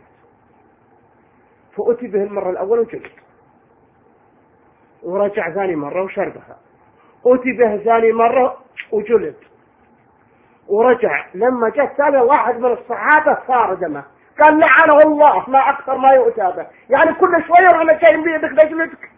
فأتي به المرة الأولى وجلد، ورجع ثاني مرة وشربها، أتي به ثاني مرة وجلد، ورجع. لما جاء ثاني واحد من الصحابة صار دمه، قال: لعنه الله ما أكثر ما يؤتى به، يعني كل شوية وأنا جاي بيدك بجلدك.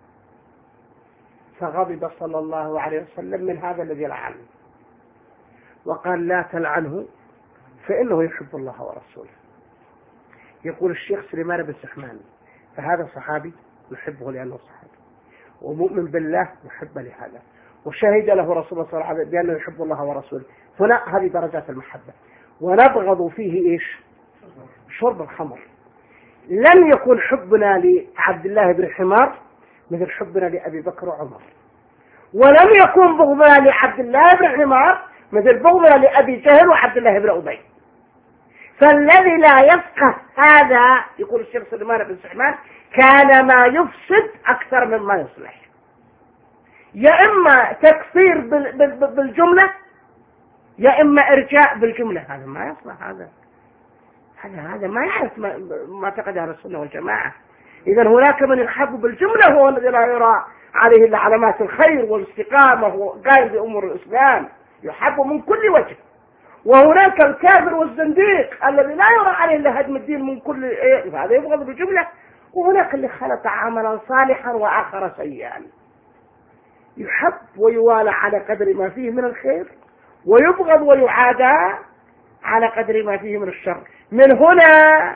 فغضب صلى الله عليه وسلم من هذا الذي لعنه، وقال: لا تلعنه فإنه يحب الله ورسوله. يقول الشيخ سليمان بن سحمان: فهذا صحابي نحبه لأنه صحابي، ومؤمن بالله نحبه لهذا، وشهد له رسول الله صلى الله عليه وسلم بأنه يحب الله ورسوله. هنا هذه درجات المحبة. ونبغض فيه إيش؟ شرب الخمر. لم يكن حبنا لعبد الله بن حمار مثل حبنا لأبي بكر وعمر، ولم يكن بغضنا لعبد الله بن حمار مثل بغضنا لأبي جهل وعبد الله بن أبي. فالذي لا يفقه هذا، يقول الشيخ سليمان بن سحمان، كان ما يفسد أكثر مما يصلح. يا إما تكفير بالجملة يا إما إرجاء بالجملة. هذا ما يصلح. هذا ما يعرف ما اعتقد أهل السنة والجماعة. إذا هناك من يحب بالجملة هو الذي لا يرى عليه إلا علامات الخير والاستقامة وقائم بأمور الإسلام، يحب من كل وجه. وهناك الكافر والزنديق الذي لا يرى عليه الا هدم الدين من كل هذا يبغض بجمله، وهناك اللي خلط عملا صالحا واخر سيئا، يحب ويوالى على قدر ما فيه من الخير، ويبغض ويعادى على قدر ما فيه من الشر. من هنا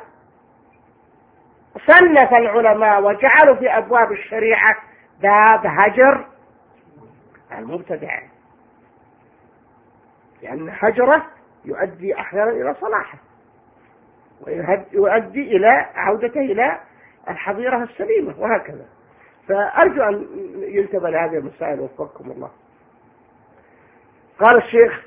صنف العلماء وجعلوا في أبواب الشريعة باب هجر المبتدع، لأن هجره يؤدي أحيانا إلى صلاحه، ويؤدي إلى عودته إلى الحظيرة السليمة، وهكذا. فأرجو أن ينتبه لهذه المسائل وفقكم الله. قال الشيخ: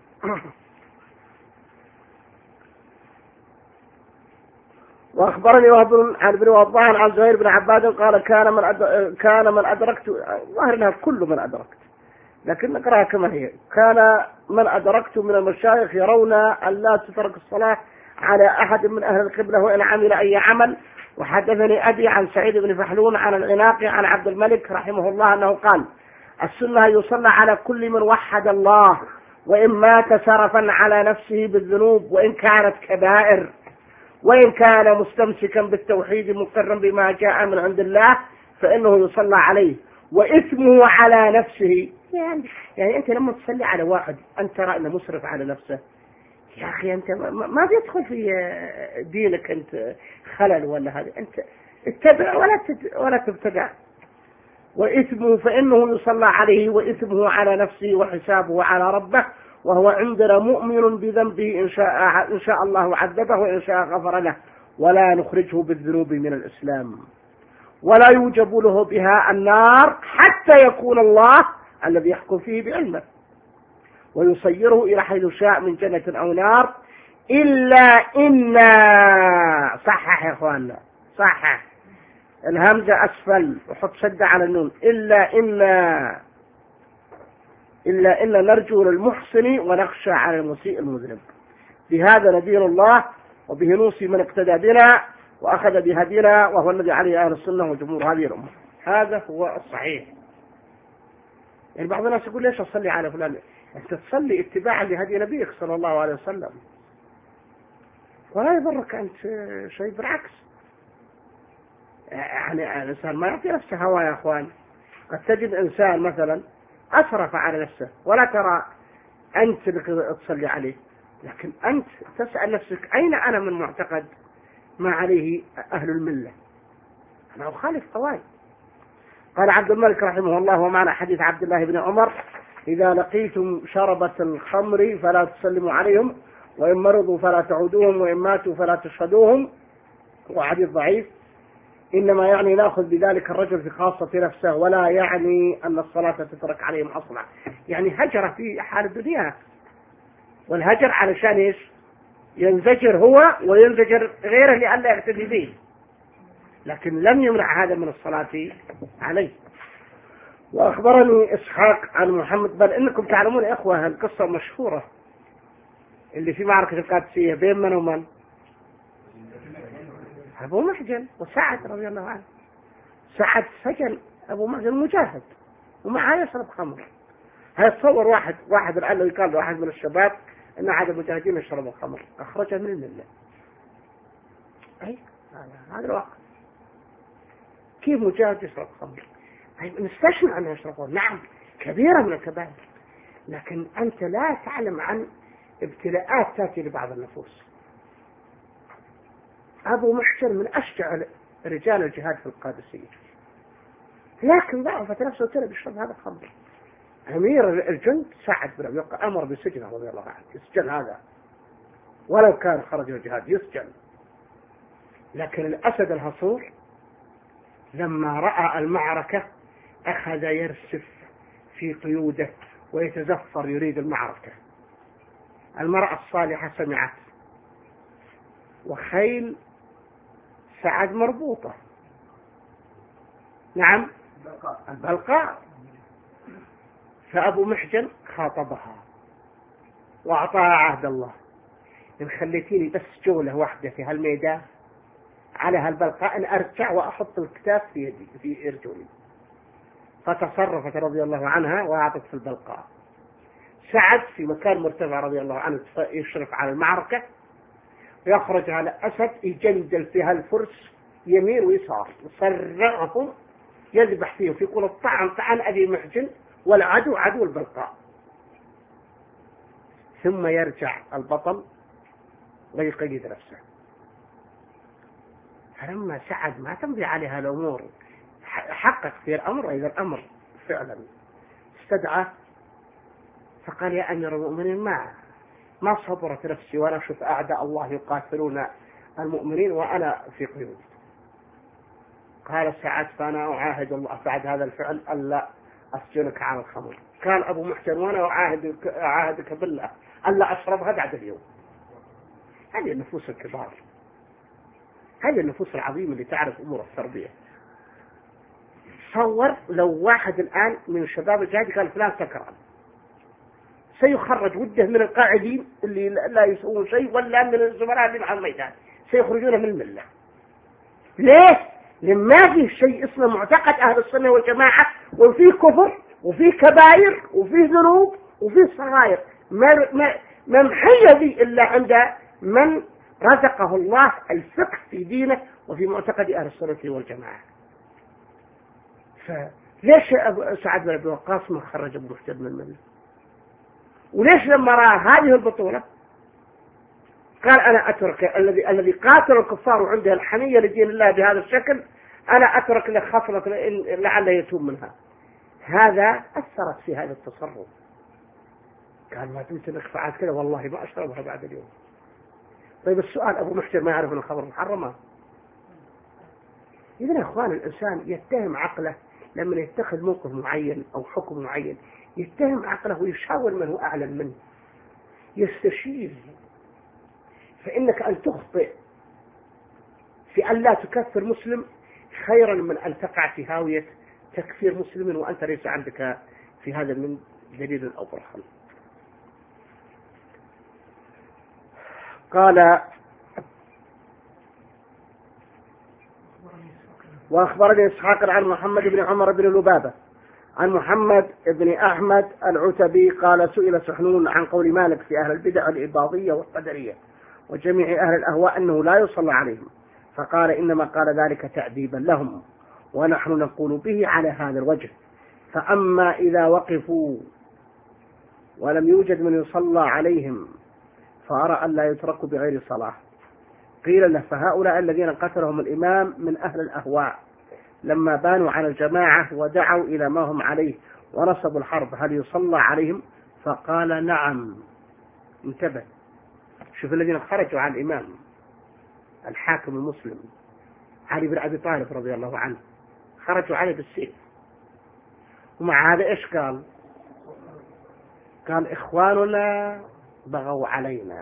وأخبرني وهب عن ابن وضاح عن زهير بن عباد قال: كان من أدركت، ظاهرها كل من أدركت، لكن نقرأها كما هي. كان من أدركت من المشايخ يرون أن لا تترك الصلاة على أحد من أهل القبلة وإن عمل أي عمل. وحدثني أبي عن سعيد بن فحلون عن العناقي عن عبد الملك رحمه الله أنه قال: السنة يصلى على كل من وحد الله، وإن مات سرفا على نفسه بالذنوب وإن كانت كبائر، وإن كان مستمسكا بالتوحيد مقرا بما جاء من عند الله فإنه يصلى عليه وإثمه على نفسه. يعني أنت لما تصلي على واحد أنت ترى أنه مسرف على نفسه، يا أخي أنت ما بيدخل في دينك أنت خلل ولا هذا، أنت اتبع ولا تبتدع. وإثمه فإنه يصلى عليه وإثمه على نفسه وحسابه على ربه، وهو عندنا مؤمن بذنبه إن شاء الله عذبه وإن شاء غفر له، ولا نخرجه بالذنوب من الإسلام، ولا يوجب له بها النار حتى يكون الله الذي يحكم فيه بعلمه ويصيره إلى حيث شاء من جنة أو نار، إلا إن، صحح يا أخواننا، صحح الهمزة أسفل وحط شدة على النون، إلا إن نرجو للمحسن ونخشى على المسيء المذنب. بهذا ندين الله وبه نوصي من اقتدى بنا وأخذ بهدينا، وهو الذي عليه أهل السنة وجمهور هذه الأمة. هذا هو الصحيح. يعني بعض الناس يقول: ليش أصلي على فلان؟ أنت تصلي اتباعا لهدي نبيك صلى الله عليه وسلم، ولا يضرك أنت شيء، بالعكس. يعني الإنسان ما يعطي نفسه هوى يا أخوان. قد تجد إنسان مثلا أسرف على نفسه ولا ترى أنت اللي تصلي عليه، لكن أنت تسأل نفسك: أين أنا من معتقد ما عليه أهل الملة؟ أنا أخالف قواعد. قال عبد الملك رحمه الله: ومعنى حديث عبد الله بن عمر: إذا لقيتم شربة الخمر فلا تسلموا عليهم، وإن مرضوا فلا تعودوهم، وإن ماتوا فلا تشهدوهم. وحديث ضعيف. إنما يعني نأخذ بذلك الرجل في خاصة نفسه، ولا يعني أن الصلاة تترك عليهم أصلا. يعني هجر في حال الدنيا، والهجر علشان إيش؟ ينزجر هو وينزجر غيره لئلا يقتدي به، لكن لم يمنع هذا من الصلاة عليه. وأخبرني إسحاق عن محمد، بل إنكم تعلمون يا إخوة القصة مشهورة اللي في معركة القادسية بين من ومن؟ أبو محجن وسعد رضي الله عنه. سعد سجن أبو محجن مجاهد ومعه يشرب خمر. هيتصور واحد لعله يقال واحد من الشباب إن عاد المجاهدين يشربوا الخمر، أخرجه من الملة. أي هذا الواقع. كيف مجاهد يشرب خمر؟ نستشنع أنه يشربون، نعم كبيرة من الكبائر، لكن أنت لا تعلم عن ابتلاءات تأتي لبعض النفوس. أبو محجن من أشجع رجال الجهاد في القادسية، لكن ضعفت نفسه وترى بيشرب هذا الخمر. أمير الجند سعد بن أبي وقاص أمر بسجنه رضي الله عنه، يسجن هذا ولو كان خرج الجهاد يسجن. لكن الأسد الهصور لما رأى المعركة أخذ يرسف في قيوده ويتزفر يريد المعركة. المرأة الصالحة سمعت، وخيل سعد مربوطة، نعم البلقاء. فأبو محجن خاطبها وأعطاها عهد الله: إن خليتيني بس جولة واحدة في هالميدان على هالبلقاء أن أرجع وأحط الكتاب في يدي في إرجلي. فتصرفت رضي الله عنها وأعطت في البلقاء. سعد في مكان مرتفع رضي الله عنه يشرف على المعركة، ويخرج على أسد يجندل فيها الفرس يمين ويسار، يصرعهم يذبح فيهم، يقول الطعن طعن أبي محجن والعدو عدو البلقاء. ثم يرجع البطل ويقيد نفسه. فلما سعد ما تمضي عليها الأمور، حقق في الأمر، وإذا الأمر فعلا استدعى، فقال يا أمير المؤمنين ما صبرت نفسي وأنا أشوف أعداء الله يقاتلون المؤمنين وأنا في قيود. قال سعد فأنا أعاهد الله بعد هذا الفعل ألا أسجنك على الخمر. قال أبو محسن وأنا أعاهدك بالله ألا أشربها بعد اليوم. هذه النفوس الكبار، هذه النفوس العظيمة اللي تعرف أمور التربية. تصور لو واحد الآن من الشباب الجاهد قال فلان سكران، سيخرج وده من القاعدين اللي لا يسوون شيء، ولا من الزملاء اللي مع الميدان سيخرجونه من الملة. ليه؟ لما فيه شيء اسمه معتقد أهل السنة والجماعة، وفيه كفر وفيه كبائر وفيه ذنوب وفيه صغائر ما محية ذي إلا عند من رزقه الله الفقه في دينه وفي معتقد أهل السنة والجماعة. فليش سعد بن أبي وقاص ما خرج أبو محسن من الملة؟ وليش لما رأى هذه البطولة قال أنا أترك الذي قاتل الكفار وعنده الحمية لدين الله بهذا الشكل، أنا أترك له خصلة لعله يتوب منها. هذا أثرت في هذا التصرف. قال ما دمت انك فعلت كذا والله ما أشربها بعد اليوم. طيب السؤال، أبو محسن ما يعرف أن الخبر محرمة؟ إذن يا أخوان الإنسان يتهم عقله لما يتخذ موقف معين أو حكم معين، يتهم عقله ويشاور من هو أعلم منه، يستشير. فإنك أن تخطئ في أن لا تكفر مسلم خيرا من أن تقع في هاوية تكفير مسلم وأنت ليس عندك في هذا من دليل أو برهان. قال وأخبرني إسحاق عن محمد بن عمر بن لبابة عن محمد بن أحمد العتبي قال سئل سحنون عن قول مالك في أهل البدع الإباضية والقدرية وجميع أهل الأهواء أنه لا يصلى عليهم، فقال إنما قال ذلك تأديبا لهم، ونحن نقول به على هذا الوجه. فأما إذا وقفوا ولم يوجد من يصلى عليهم فأرى أن لا يتركوا بغير صلاة. قيل له فهؤلاء الذين قتلهم الإمام من أهل الأهواء لما بانوا على الجماعة ودعوا إلى ما هم عليه ونصبوا الحرب هل يصلى عليهم؟ فقال نعم. انتبه، شوف الذين خرجوا عن الإمام الحاكم المسلم علي بن أبي طالب رضي الله عنه، خرجوا عليه بالسيف، ومع هذا إيش قال؟ قال إخواننا بغوا علينا،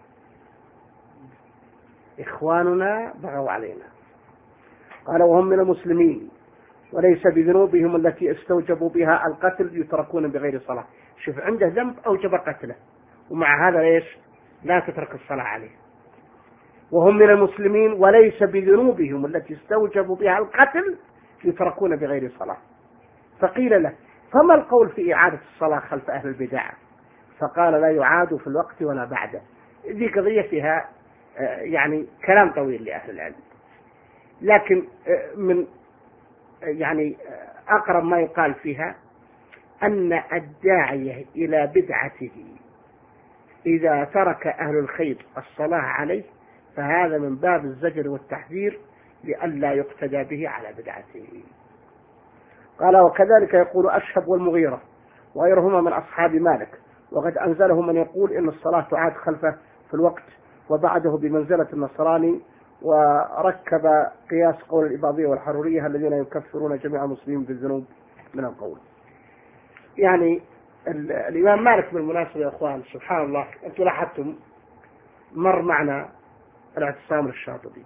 إخواننا بغوا علينا. قال وهم من المسلمين وليس بذنوبهم التي استوجبوا بها القتل يتركون بغير صلاة. شوف عنده ذنب أوجب قتله، ومع هذا ليش لا تترك الصلاة عليه. وهم من المسلمين وليس بذنوبهم التي استوجبوا بها القتل يتركون بغير صلاة. فقيل له فما القول في إعادة الصلاة خلف أهل البدع؟ فقال لا يعاد في الوقت ولا بعده. ذي قضية فيها يعني كلام طويل لأهل العلم، لكن من يعني أقرب ما يقال فيها أن الداعية إلى بدعته إذا ترك أهل الخير الصلاة عليه فهذا من باب الزجر والتحذير لئلا يقتدى به على بدعته. قال وكذلك يقول أشهب والمغيرة وغيرهما من أصحاب مالك، وقد أنزله من يقول إن الصلاة تعاد خلفه في الوقت وبعده بمنزلة النصراني، وركب قياس قول الإباضية والحرورية الذين يكفرون جميع المسلمين بالذنوب من القول. يعني الإمام مالك بالمناسبة يا أخوان سبحان الله، أنتم لاحظتم مر معنا الاعتصام للشاطبي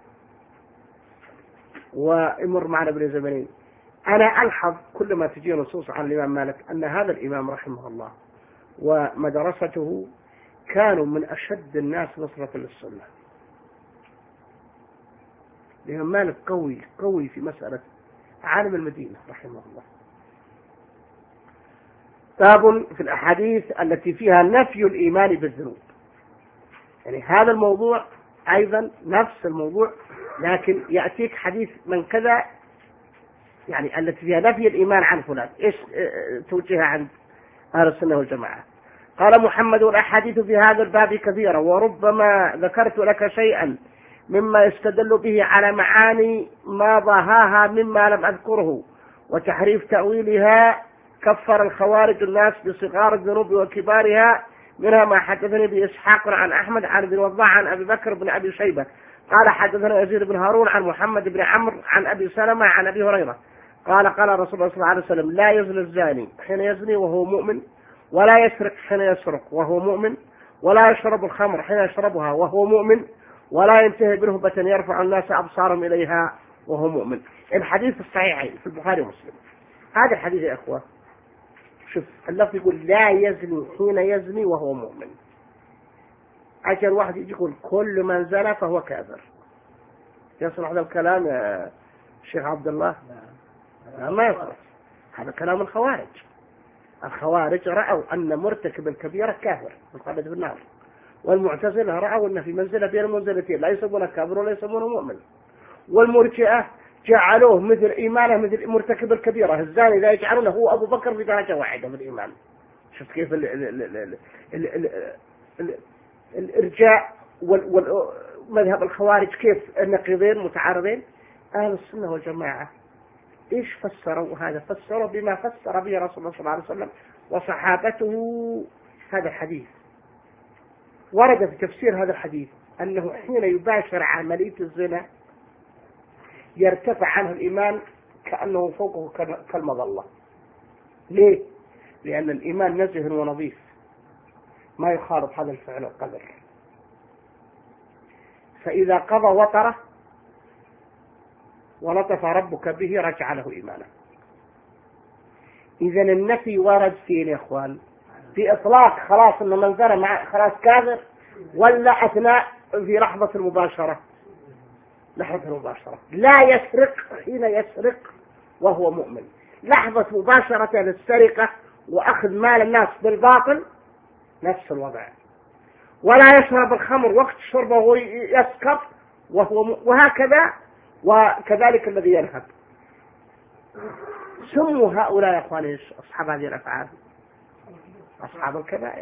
ويمر معنا ابن زمانين. أنا ألحظ كل ما تجي نصوص عن الإمام مالك أن هذا الإمام رحمه الله ومدرسته كانوا من أشد الناس نصرة للسنة. الإمام مالك قوي في مسألة عالم المدينة رحمه الله. باب في الأحاديث التي فيها نفي الإيمان بالذنوب. يعني هذا الموضوع أيضا نفس الموضوع، لكن يأتيك حديث من كذا، يعني التي فيها نفي الإيمان عن فلان، إيش توجهها عند أهل السنة والجماعة؟ قال محمد: الأحاديث في هذا الباب كثيرة، وربما ذكرت لك شيئا مما يستدل به على معاني ما ضاهاها مما لم أذكره وتحريف تأويلها. كفر الخوارج الناس بصغار الذنوب وكبارها، منها ما حدثني بإسحاق عن أحمد عن ابن وضاع عن أبي بكر بن أبي شيبة قال حدثنا يزيد بن هارون عن محمد بن عمرو عن أبي سلمة عن أبي هريرة قال قال رسول الله صلى الله عليه وسلم: لا يزني الزاني حين يزني وهو مؤمن، ولا يسرق حين يسرق وهو مؤمن، ولا يشرب الخمر حين يشربها وهو مؤمن، ولا ينتهي برهبة يرفع الناس أبصارهم إليها وهو مؤمن. الحديث الصحيحين في البخاري ومسلم. هذا الحديث يا إخوة، شوف اللفظ يقول: لا يزني حين يزني وهو مؤمن. عشان واحد يجي يقول كل من زنى فهو كافر. يصلح هذا الكلام يا شيخ عبد الله؟ لا ما يصلح. هذا كلام الخوارج. الخوارج رأوا أن مرتكب الكبيرة كافر مخلد في النار، والمعتزلة رأوا أن في منزلة بين المنزلتين، لا يسمونه كافر ولا يسمونه مؤمن. والمرجئة جعلوه مثل إيمانه مثل مرتكب الكبيرة الزاني، لا يجعلونه هو أبو بكر في درجة واحدة في الإيمان. شفت كيف الإرجاء والمذهب الخوارج كيف النقيضين متعارضين. أهل السنة والجماعة إيش فسروا هذا؟ فسروا بما فسر به رسول الله صلى الله عليه وسلم وصحابته. هذا الحديث ورد في تفسير هذا الحديث أنه حين يباشر عملية الزنا يرتفع عنه الإيمان كأنه فوقه كالمظلة. ليه؟ لأن الإيمان نزه ونظيف ما يخالط هذا الفعل القدر، فإذا قضى وطره ولطف ربك به رجع له إيمانه. إذا النفي ورد فين يا إخوان؟ في إطلاق خلاص إنه من زنى مع خلاص كافر، ولا أثناء في لحظة المباشرة؟ لحظة المباشرة. لا يسرق حين يسرق وهو مؤمن، لحظة مباشرة للسرقة وأخذ مال الناس بالباطل نفس الوضع. ولا يشرب الخمر وقت شربه وهو يسكر وهكذا، وكذلك الذي ينهب. سموا هؤلاء يا أخواني أصحاب هذه الأفعال أصحاب الكبائر.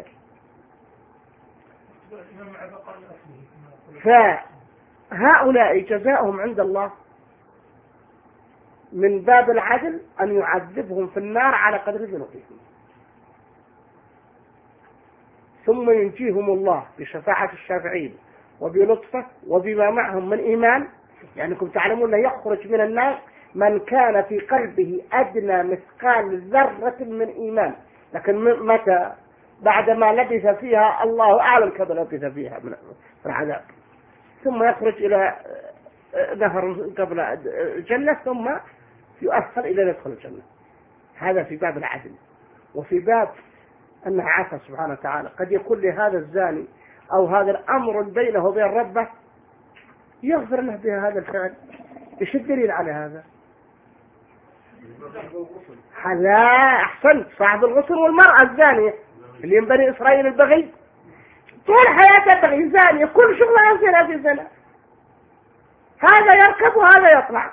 فهؤلاء جزاؤهم عند الله من باب العدل أن يعذبهم في النار على قدر ذنوبهم، ثم ينجيهم الله بشفاعة الشافعين وبلطفه وبما معهم من إيمان. يعني كنتم تعلمون أن يخرج من النار من كان في قلبه أدنى مثقال ذرة من إيمان، لكن متى؟ بعدما لبث فيها الله أعلم كم لبث فيها من العذاب، ثم يخرج إلى نهر قبل الجنة ثم يؤخر إلى يدخل الجنة. هذا في باب العدل. وفي باب أنه عفا سبحانه وتعالى، قد يكون لهذا الزاني أو هذا الأمر بينه وبين ربه يغفر له بهذا الفعل. إيش الدليل على هذا؟ لا أحسنت، صاحب الغسل والمرأة الزانية اللي من بني إسرائيل البغي طول حياته بغي زانية، كل شغله يصير في زنا، هذا يركب وهذا يطلع.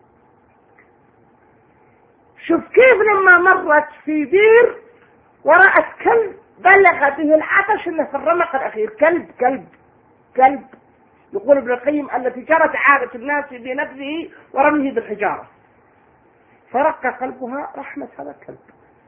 شوف كيف لما مرت في بير ورأت كلب بلغ به العطش انه في الرمق الأخير، كلب كلب كلب، يقول ابن القيم التي جرت عادة الناس بنبذه ورميه بالحجارة، فرق قلبها رحمة هذا الكلب،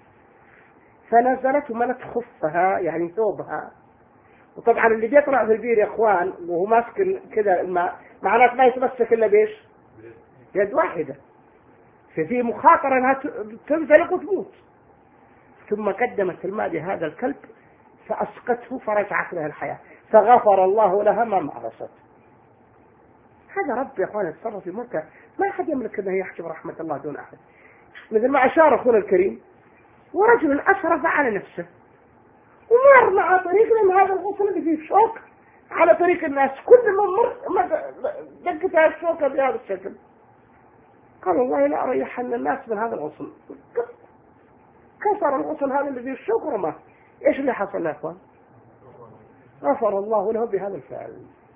فنزلت وملت خفها يعني ثوبها. وطبعا اللي بيطلع في البير يا اخوان وهو ماسك كذا الماء معناته ما يتمسك الا بيش يد واحدة، ففي مخاطرة انها تنزلق وتموت. ثم قدمت الماء لهذا الكلب فأسقته فرجعت له الحياة، فغفر الله لها ما معرست. هذا رب يا اخوان يتصرف في ملكه، ما أحد يملك أنه يحجب رحمة الله دون أحد. مثل ما أشار أخونا الكريم، ورجل أسرف على نفسه ومر مع طريق من هذا الغصن اللي فيه شوك على طريق الناس، كل ما مر دقتها الشوكة بهذا الشكل، قال والله لا أريحن الناس من هذا الغصن. كسر الغصن هذا اللي فيه الشكر ما إيش اللي حصل يا أخوان؟ غفر الله له بهذا الفعل.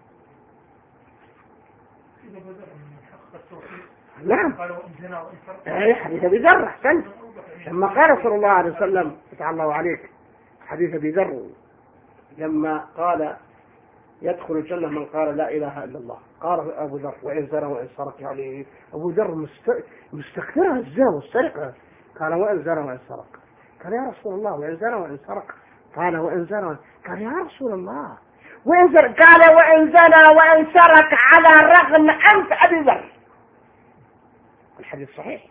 نعم حديث أبي ذر أحسنت. لما قال صلى الله عليه وسلم فتح الله عليك حديث أبي ذر لما قال يدخل الجنة من قال لا إله إلا الله، قال أبو ذر وإن زنى وإن سرق، يعني أبو ذر مستكثرها الزنا والسرقة، قال وإن زنى وإن سرق، قال يا رسول الله وإن زنى وإن سرق، قال وإن زنى، قال يا رسول الله وإن زنى، قال وإن زنى وإن سرق على رغم أنف أبي ذر. الحديث صحيح.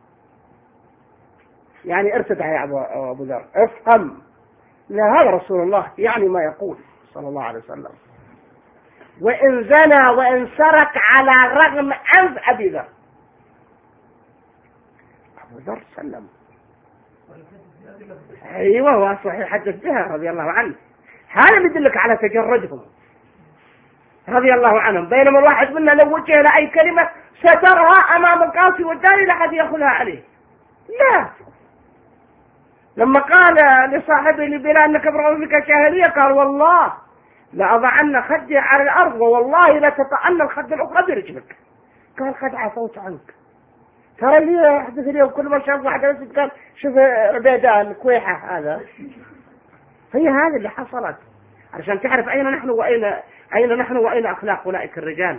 يعني ارتدع يا أبو ذر، افهم لا هذا رسول الله يعني ما يقول صلى الله عليه وسلم، وإن زنى وإن سرق على رغم أنف أبي ذر. أبو ذر سلم. أيوة هو صحيح حدث بها رضي الله عنه. هذا يدلك على تجردهم رضي الله عنهم، بينما الواحد منا لو وجه لأي كلمة سترها أمام القاضي والداني لحد يأخذها عليه. لا، لما قال لصاحبه لبلال انك ابرأ بك شاهدية، قال والله لأضعن خدي على الأرض والله لتطعن الخد الأخرى برجلك. قال قد عفوت عنك. ترى لي يحدث اليوم كل ما شاف واحد يسد قال شوف عبيدان كويحة هذا. هي هذه اللي حصلت عشان تعرف أين نحن وأين أخلاق أولئك الرجال.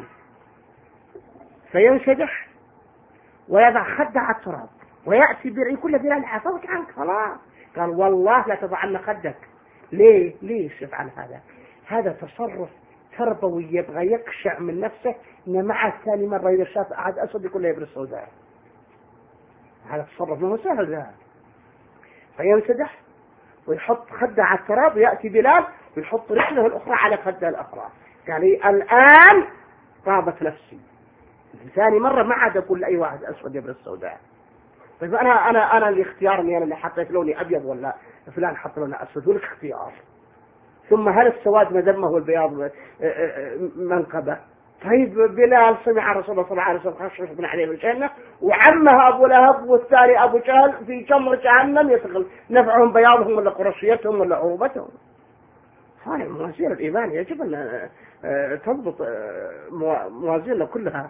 فينشدح ويضع خده على التراب ويأتي يقول له بلال عفوت عنك خلاص. قال والله لا تضعن خدك. ليش يفعل هذا؟ هذا تصرف تربوي يبغى يقشع من نفسه إن مع الثاني مرة إذا شاف أحد أسود يقول له يبري السوداء. هذا تصرف ما هو سهل ذا. فينسدح ويحط خده على التراب ويأتي بلال ويحط رجله الأخرى على خده الأخرى. يعني الآن طابت نفسي. ثاني مرة ما عاد أقول لأي واحد أسود يبري السوداء. طيب أنا الاختيار إني أنا اللي حطيت لوني أبيض ولا فلان حط لونه أسود، ولك اختيار. ثم هل السواد مذمه والبياض منقبه؟ طيب بلال سمع رسول الله صلى الله عليه وسلم خشش بن عليه بالجنة، وعمه أبو لهب والثاني أبو جهل في جمر جهنم يتغل نفعهم بياضهم ولا قرشيتهم ولا عروبتهم. هاي موازين الإيمان يجب أن تضبط موازيننا كلها.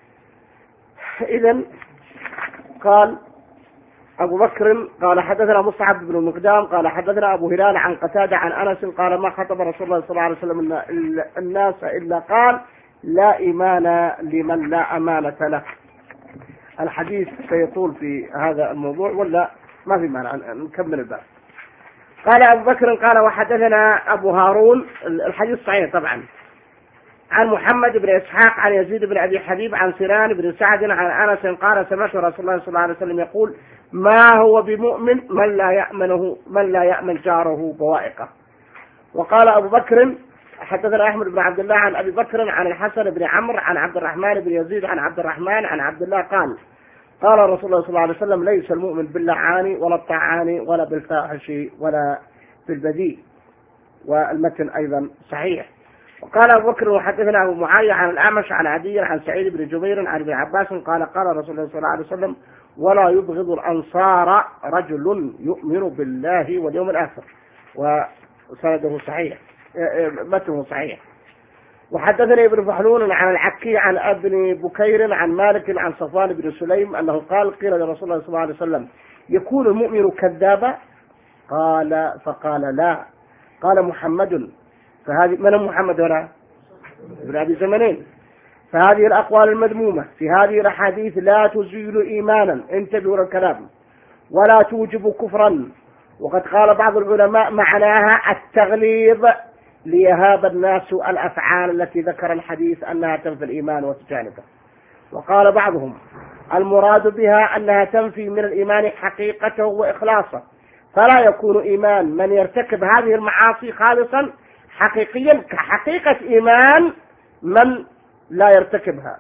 إذن قال أبو بكر قال حدثنا مصعب بن المقدام قال حدثنا أبو هلال عن قتادة عن أنس قال ما خطب رسول الله صلى الله عليه وسلم الناس إلا قال لا إيمان لمن لا أمانة له. الحديث سيطول في هذا الموضوع ولا ما في مانع نكمل الباب. قال أبو بكر قال وحدثنا أبو هارون، الحديث صحيح طبعا، عن محمد بن إسحاق عن يزيد بن أبي حبيب عن سنان بن سعد عن أنس قال سمعت رسول الله صلى الله عليه وسلم يقول ما هو بمؤمن من لا يأمن جاره بوائقه. وقال أبو بكر حدثنا أحمد بن عبد الله عن أبي بكر عن الحسن بن عمرو عن عبد الرحمن بن يزيد عن عبد الرحمن عن عبد الله قال رسول الله صلى الله عليه وسلم ليس المؤمن باللعان ولا الطعان ولا بالفاحش ولا بالبذيء. والمتن أيضا صحيح. وقال أبو بكر وحدثنا أبو معاوية عن الأعمش عن عدي عن سعيد بن جبير عن ابن عباس قال رسول الله صلى الله عليه وسلم ولا يبغض الأنصار رجل يؤمن بالله واليوم الآخر. وسنده صحيح، متنه صحيح. وحدثني ابن فحلون عن العكي عن ابن بكير عن مالك عن صفوان بن سليم أنه قال قيل لرسول الله صلى الله عليه وسلم يكون المؤمن كذابا؟ فقال لا. قال محمد، فهذه من محمد هنا؟ ابن أبي زمنين. فهذه الأقوال المذمومة في هذه الأحاديث لا تزيل إيمانا، انتبهوا للكلام، ولا توجب كفرا. وقد قال بعض العلماء معناها التغليظ ليهاب الناس الأفعال التي ذكر الحديث أنها تنفي الإيمان وتجانبه. وقال بعضهم المراد بها أنها تنفي من الإيمان حقيقته وإخلاصه، فلا يكون إيمان من يرتكب هذه المعاصي خالصا حقيقيا كحقيقة إيمان من لا يرتكبها.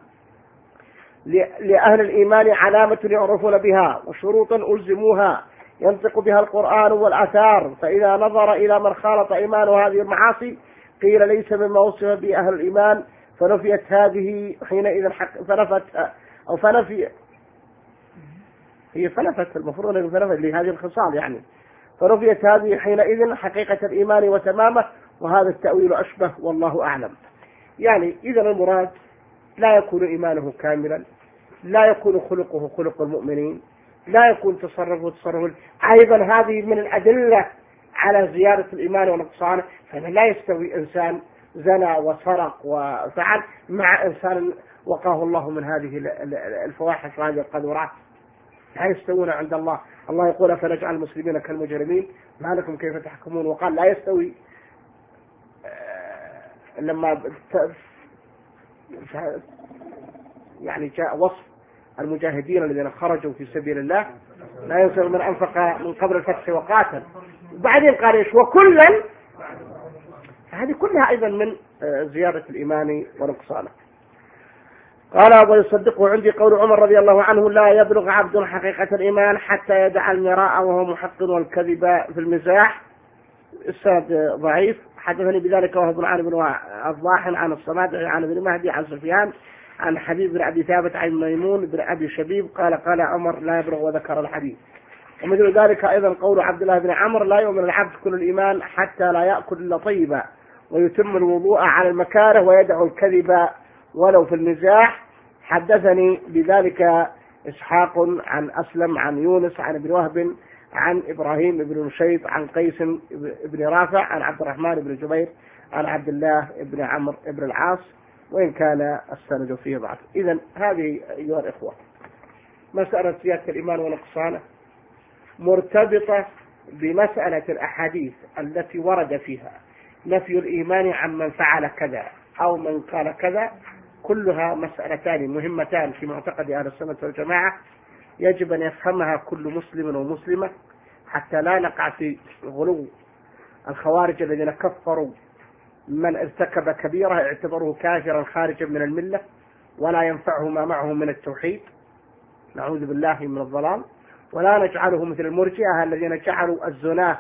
لأهل الإيمان علامة يعرفون بها وشروط ألزموها ينطق بها القرآن والآثار، فإذا نظر إلى من خالط إيمانه هذه المعاصي قيل ليس مما وصف به أهل الإيمان، فنفيت هذه حينئذ فنفي هي فلفت، المفروض أن فلفت لهذه الخصال يعني، فرفيت هذه حينئذ حقيقة الإيمان وتمامه، وهذا التأويل أشبه والله أعلم. يعني إذا المراد لا يكون إيمانه كاملا، لا يكون خلقه خلق المؤمنين، لا يكون تصرفه تصرف. أيضا هذه من الأدلة على زيادة الإيمان ونقصانه، فلا يستوي إنسان زنى وسرق وفعل مع إنسان وقاه الله من هذه الفواحش وهذه القذورات، لا يستوون عند الله. الله يقول فنجعل المسلمين كالمجرمين ما لكم كيف تحكمون، وقال لا يستوي لما يعني جاء وصف المجاهدين الذين خرجوا في سبيل الله لا يستوي من أنفق من قبل الفتح وقاتل، وبعدين قال ايش وكلا، هذه كلها أيضا من زيادة الإيمان ونقصانه. قال ويصدقه عندي قول عمر رضي الله عنه لا يبلغ عبد حقيقة الإيمان حتى يدع المراء وهو محق والكذب في المزاح. السند ضعيف. حدثني بذلك وهو بن عامر بن الضاحٍ عن الصماد عن ابن مهدي عن سفيان عن حبيب بن أبي ثابت عن ميمون بن أبي شبيب قال عمر لا يبلغ وذكر الحديث. ومثل ذلك أيضا قول عبد الله بن عمرو لا يؤمن العبد كل الإيمان حتى لا يأكل إلا طيبا ويتم الوضوء على المكاره ويدع الكذب ولو في المزاح. حدثني بذلك إسحاق عن أسلم عن يونس عن ابن وهب عن إبراهيم بن نشيط عن قيس بن رافع عن عبد الرحمن بن جبير عن عبد الله بن عمرو بن العاص، وإن كان السند فيه ضعف. إذن هذه أيها الإخوة مسألة زيادة الإيمان ونقصانه مرتبطة بمسألة الأحاديث التي ورد فيها نفي الإيمان عن من فعل كذا أو من قال كذا، كلها مسألتان مهمتان في معتقد أهل السنة والجماعة، يجب أن يفهمها كل مسلم ومسلمة حتى لا نقع في غلو الخوارج الذين كفروا من ارتكب كبيرة اعتبروه كافرا خارجا من الملة ولا ينفعه ما معه من التوحيد، نعوذ بالله من الضلال. ولا نجعله مثل المرجئة الذين جعلوا الزناة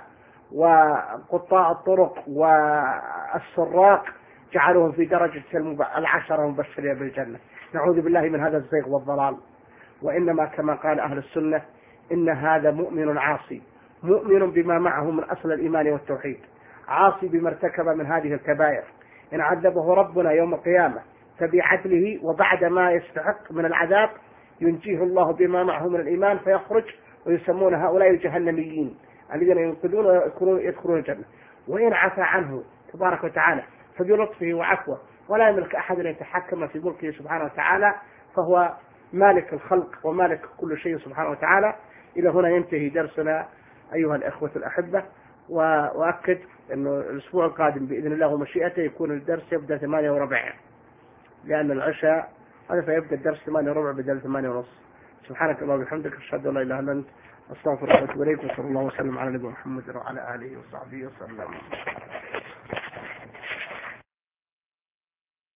وقطاع الطرق والسراق جعلوهم في درجة العشرة المبشرين بالجنة، نعوذ بالله من هذا الزيغ والضلال. وإنما كما قال أهل السنة إن هذا مؤمن عاصي، مؤمن بما معه من أصل الإيمان والتوحيد، عاصي بما ارتكب من هذه الكبائر، إن عذبه ربنا يوم القيامة فبعدله وبعد ما يستحق من العذاب ينجيه الله بما معه من الإيمان فيخرج، ويسمون هؤلاء الجهنميين الذين ينقذون ويدخلون الجنة. وإن عفى عنه تبارك وتعالى فبلطفه وعفوه ولا يملك أحد أن يتحكم في ملكه سبحانه وتعالى، فهو مالك الخلق ومالك كل شيء سبحانه وتعالى. إلى هنا ينتهي درسنا أيها الأخوة الأحبة، وأكد أنه الأسبوع القادم بإذن الله ومشيئته يكون الدرس يبدأ 8:15 لأن العشاء هذا، فيبدأ الدرس 8:15 بدل 8:30. سبحانك اللهم وبحمدك أشهد أن لا إله إلا أنت أستغفرك وأتوب إليك، وصلى الله وسلم على نبينا محمد وعلى آله وصحبه وسلم.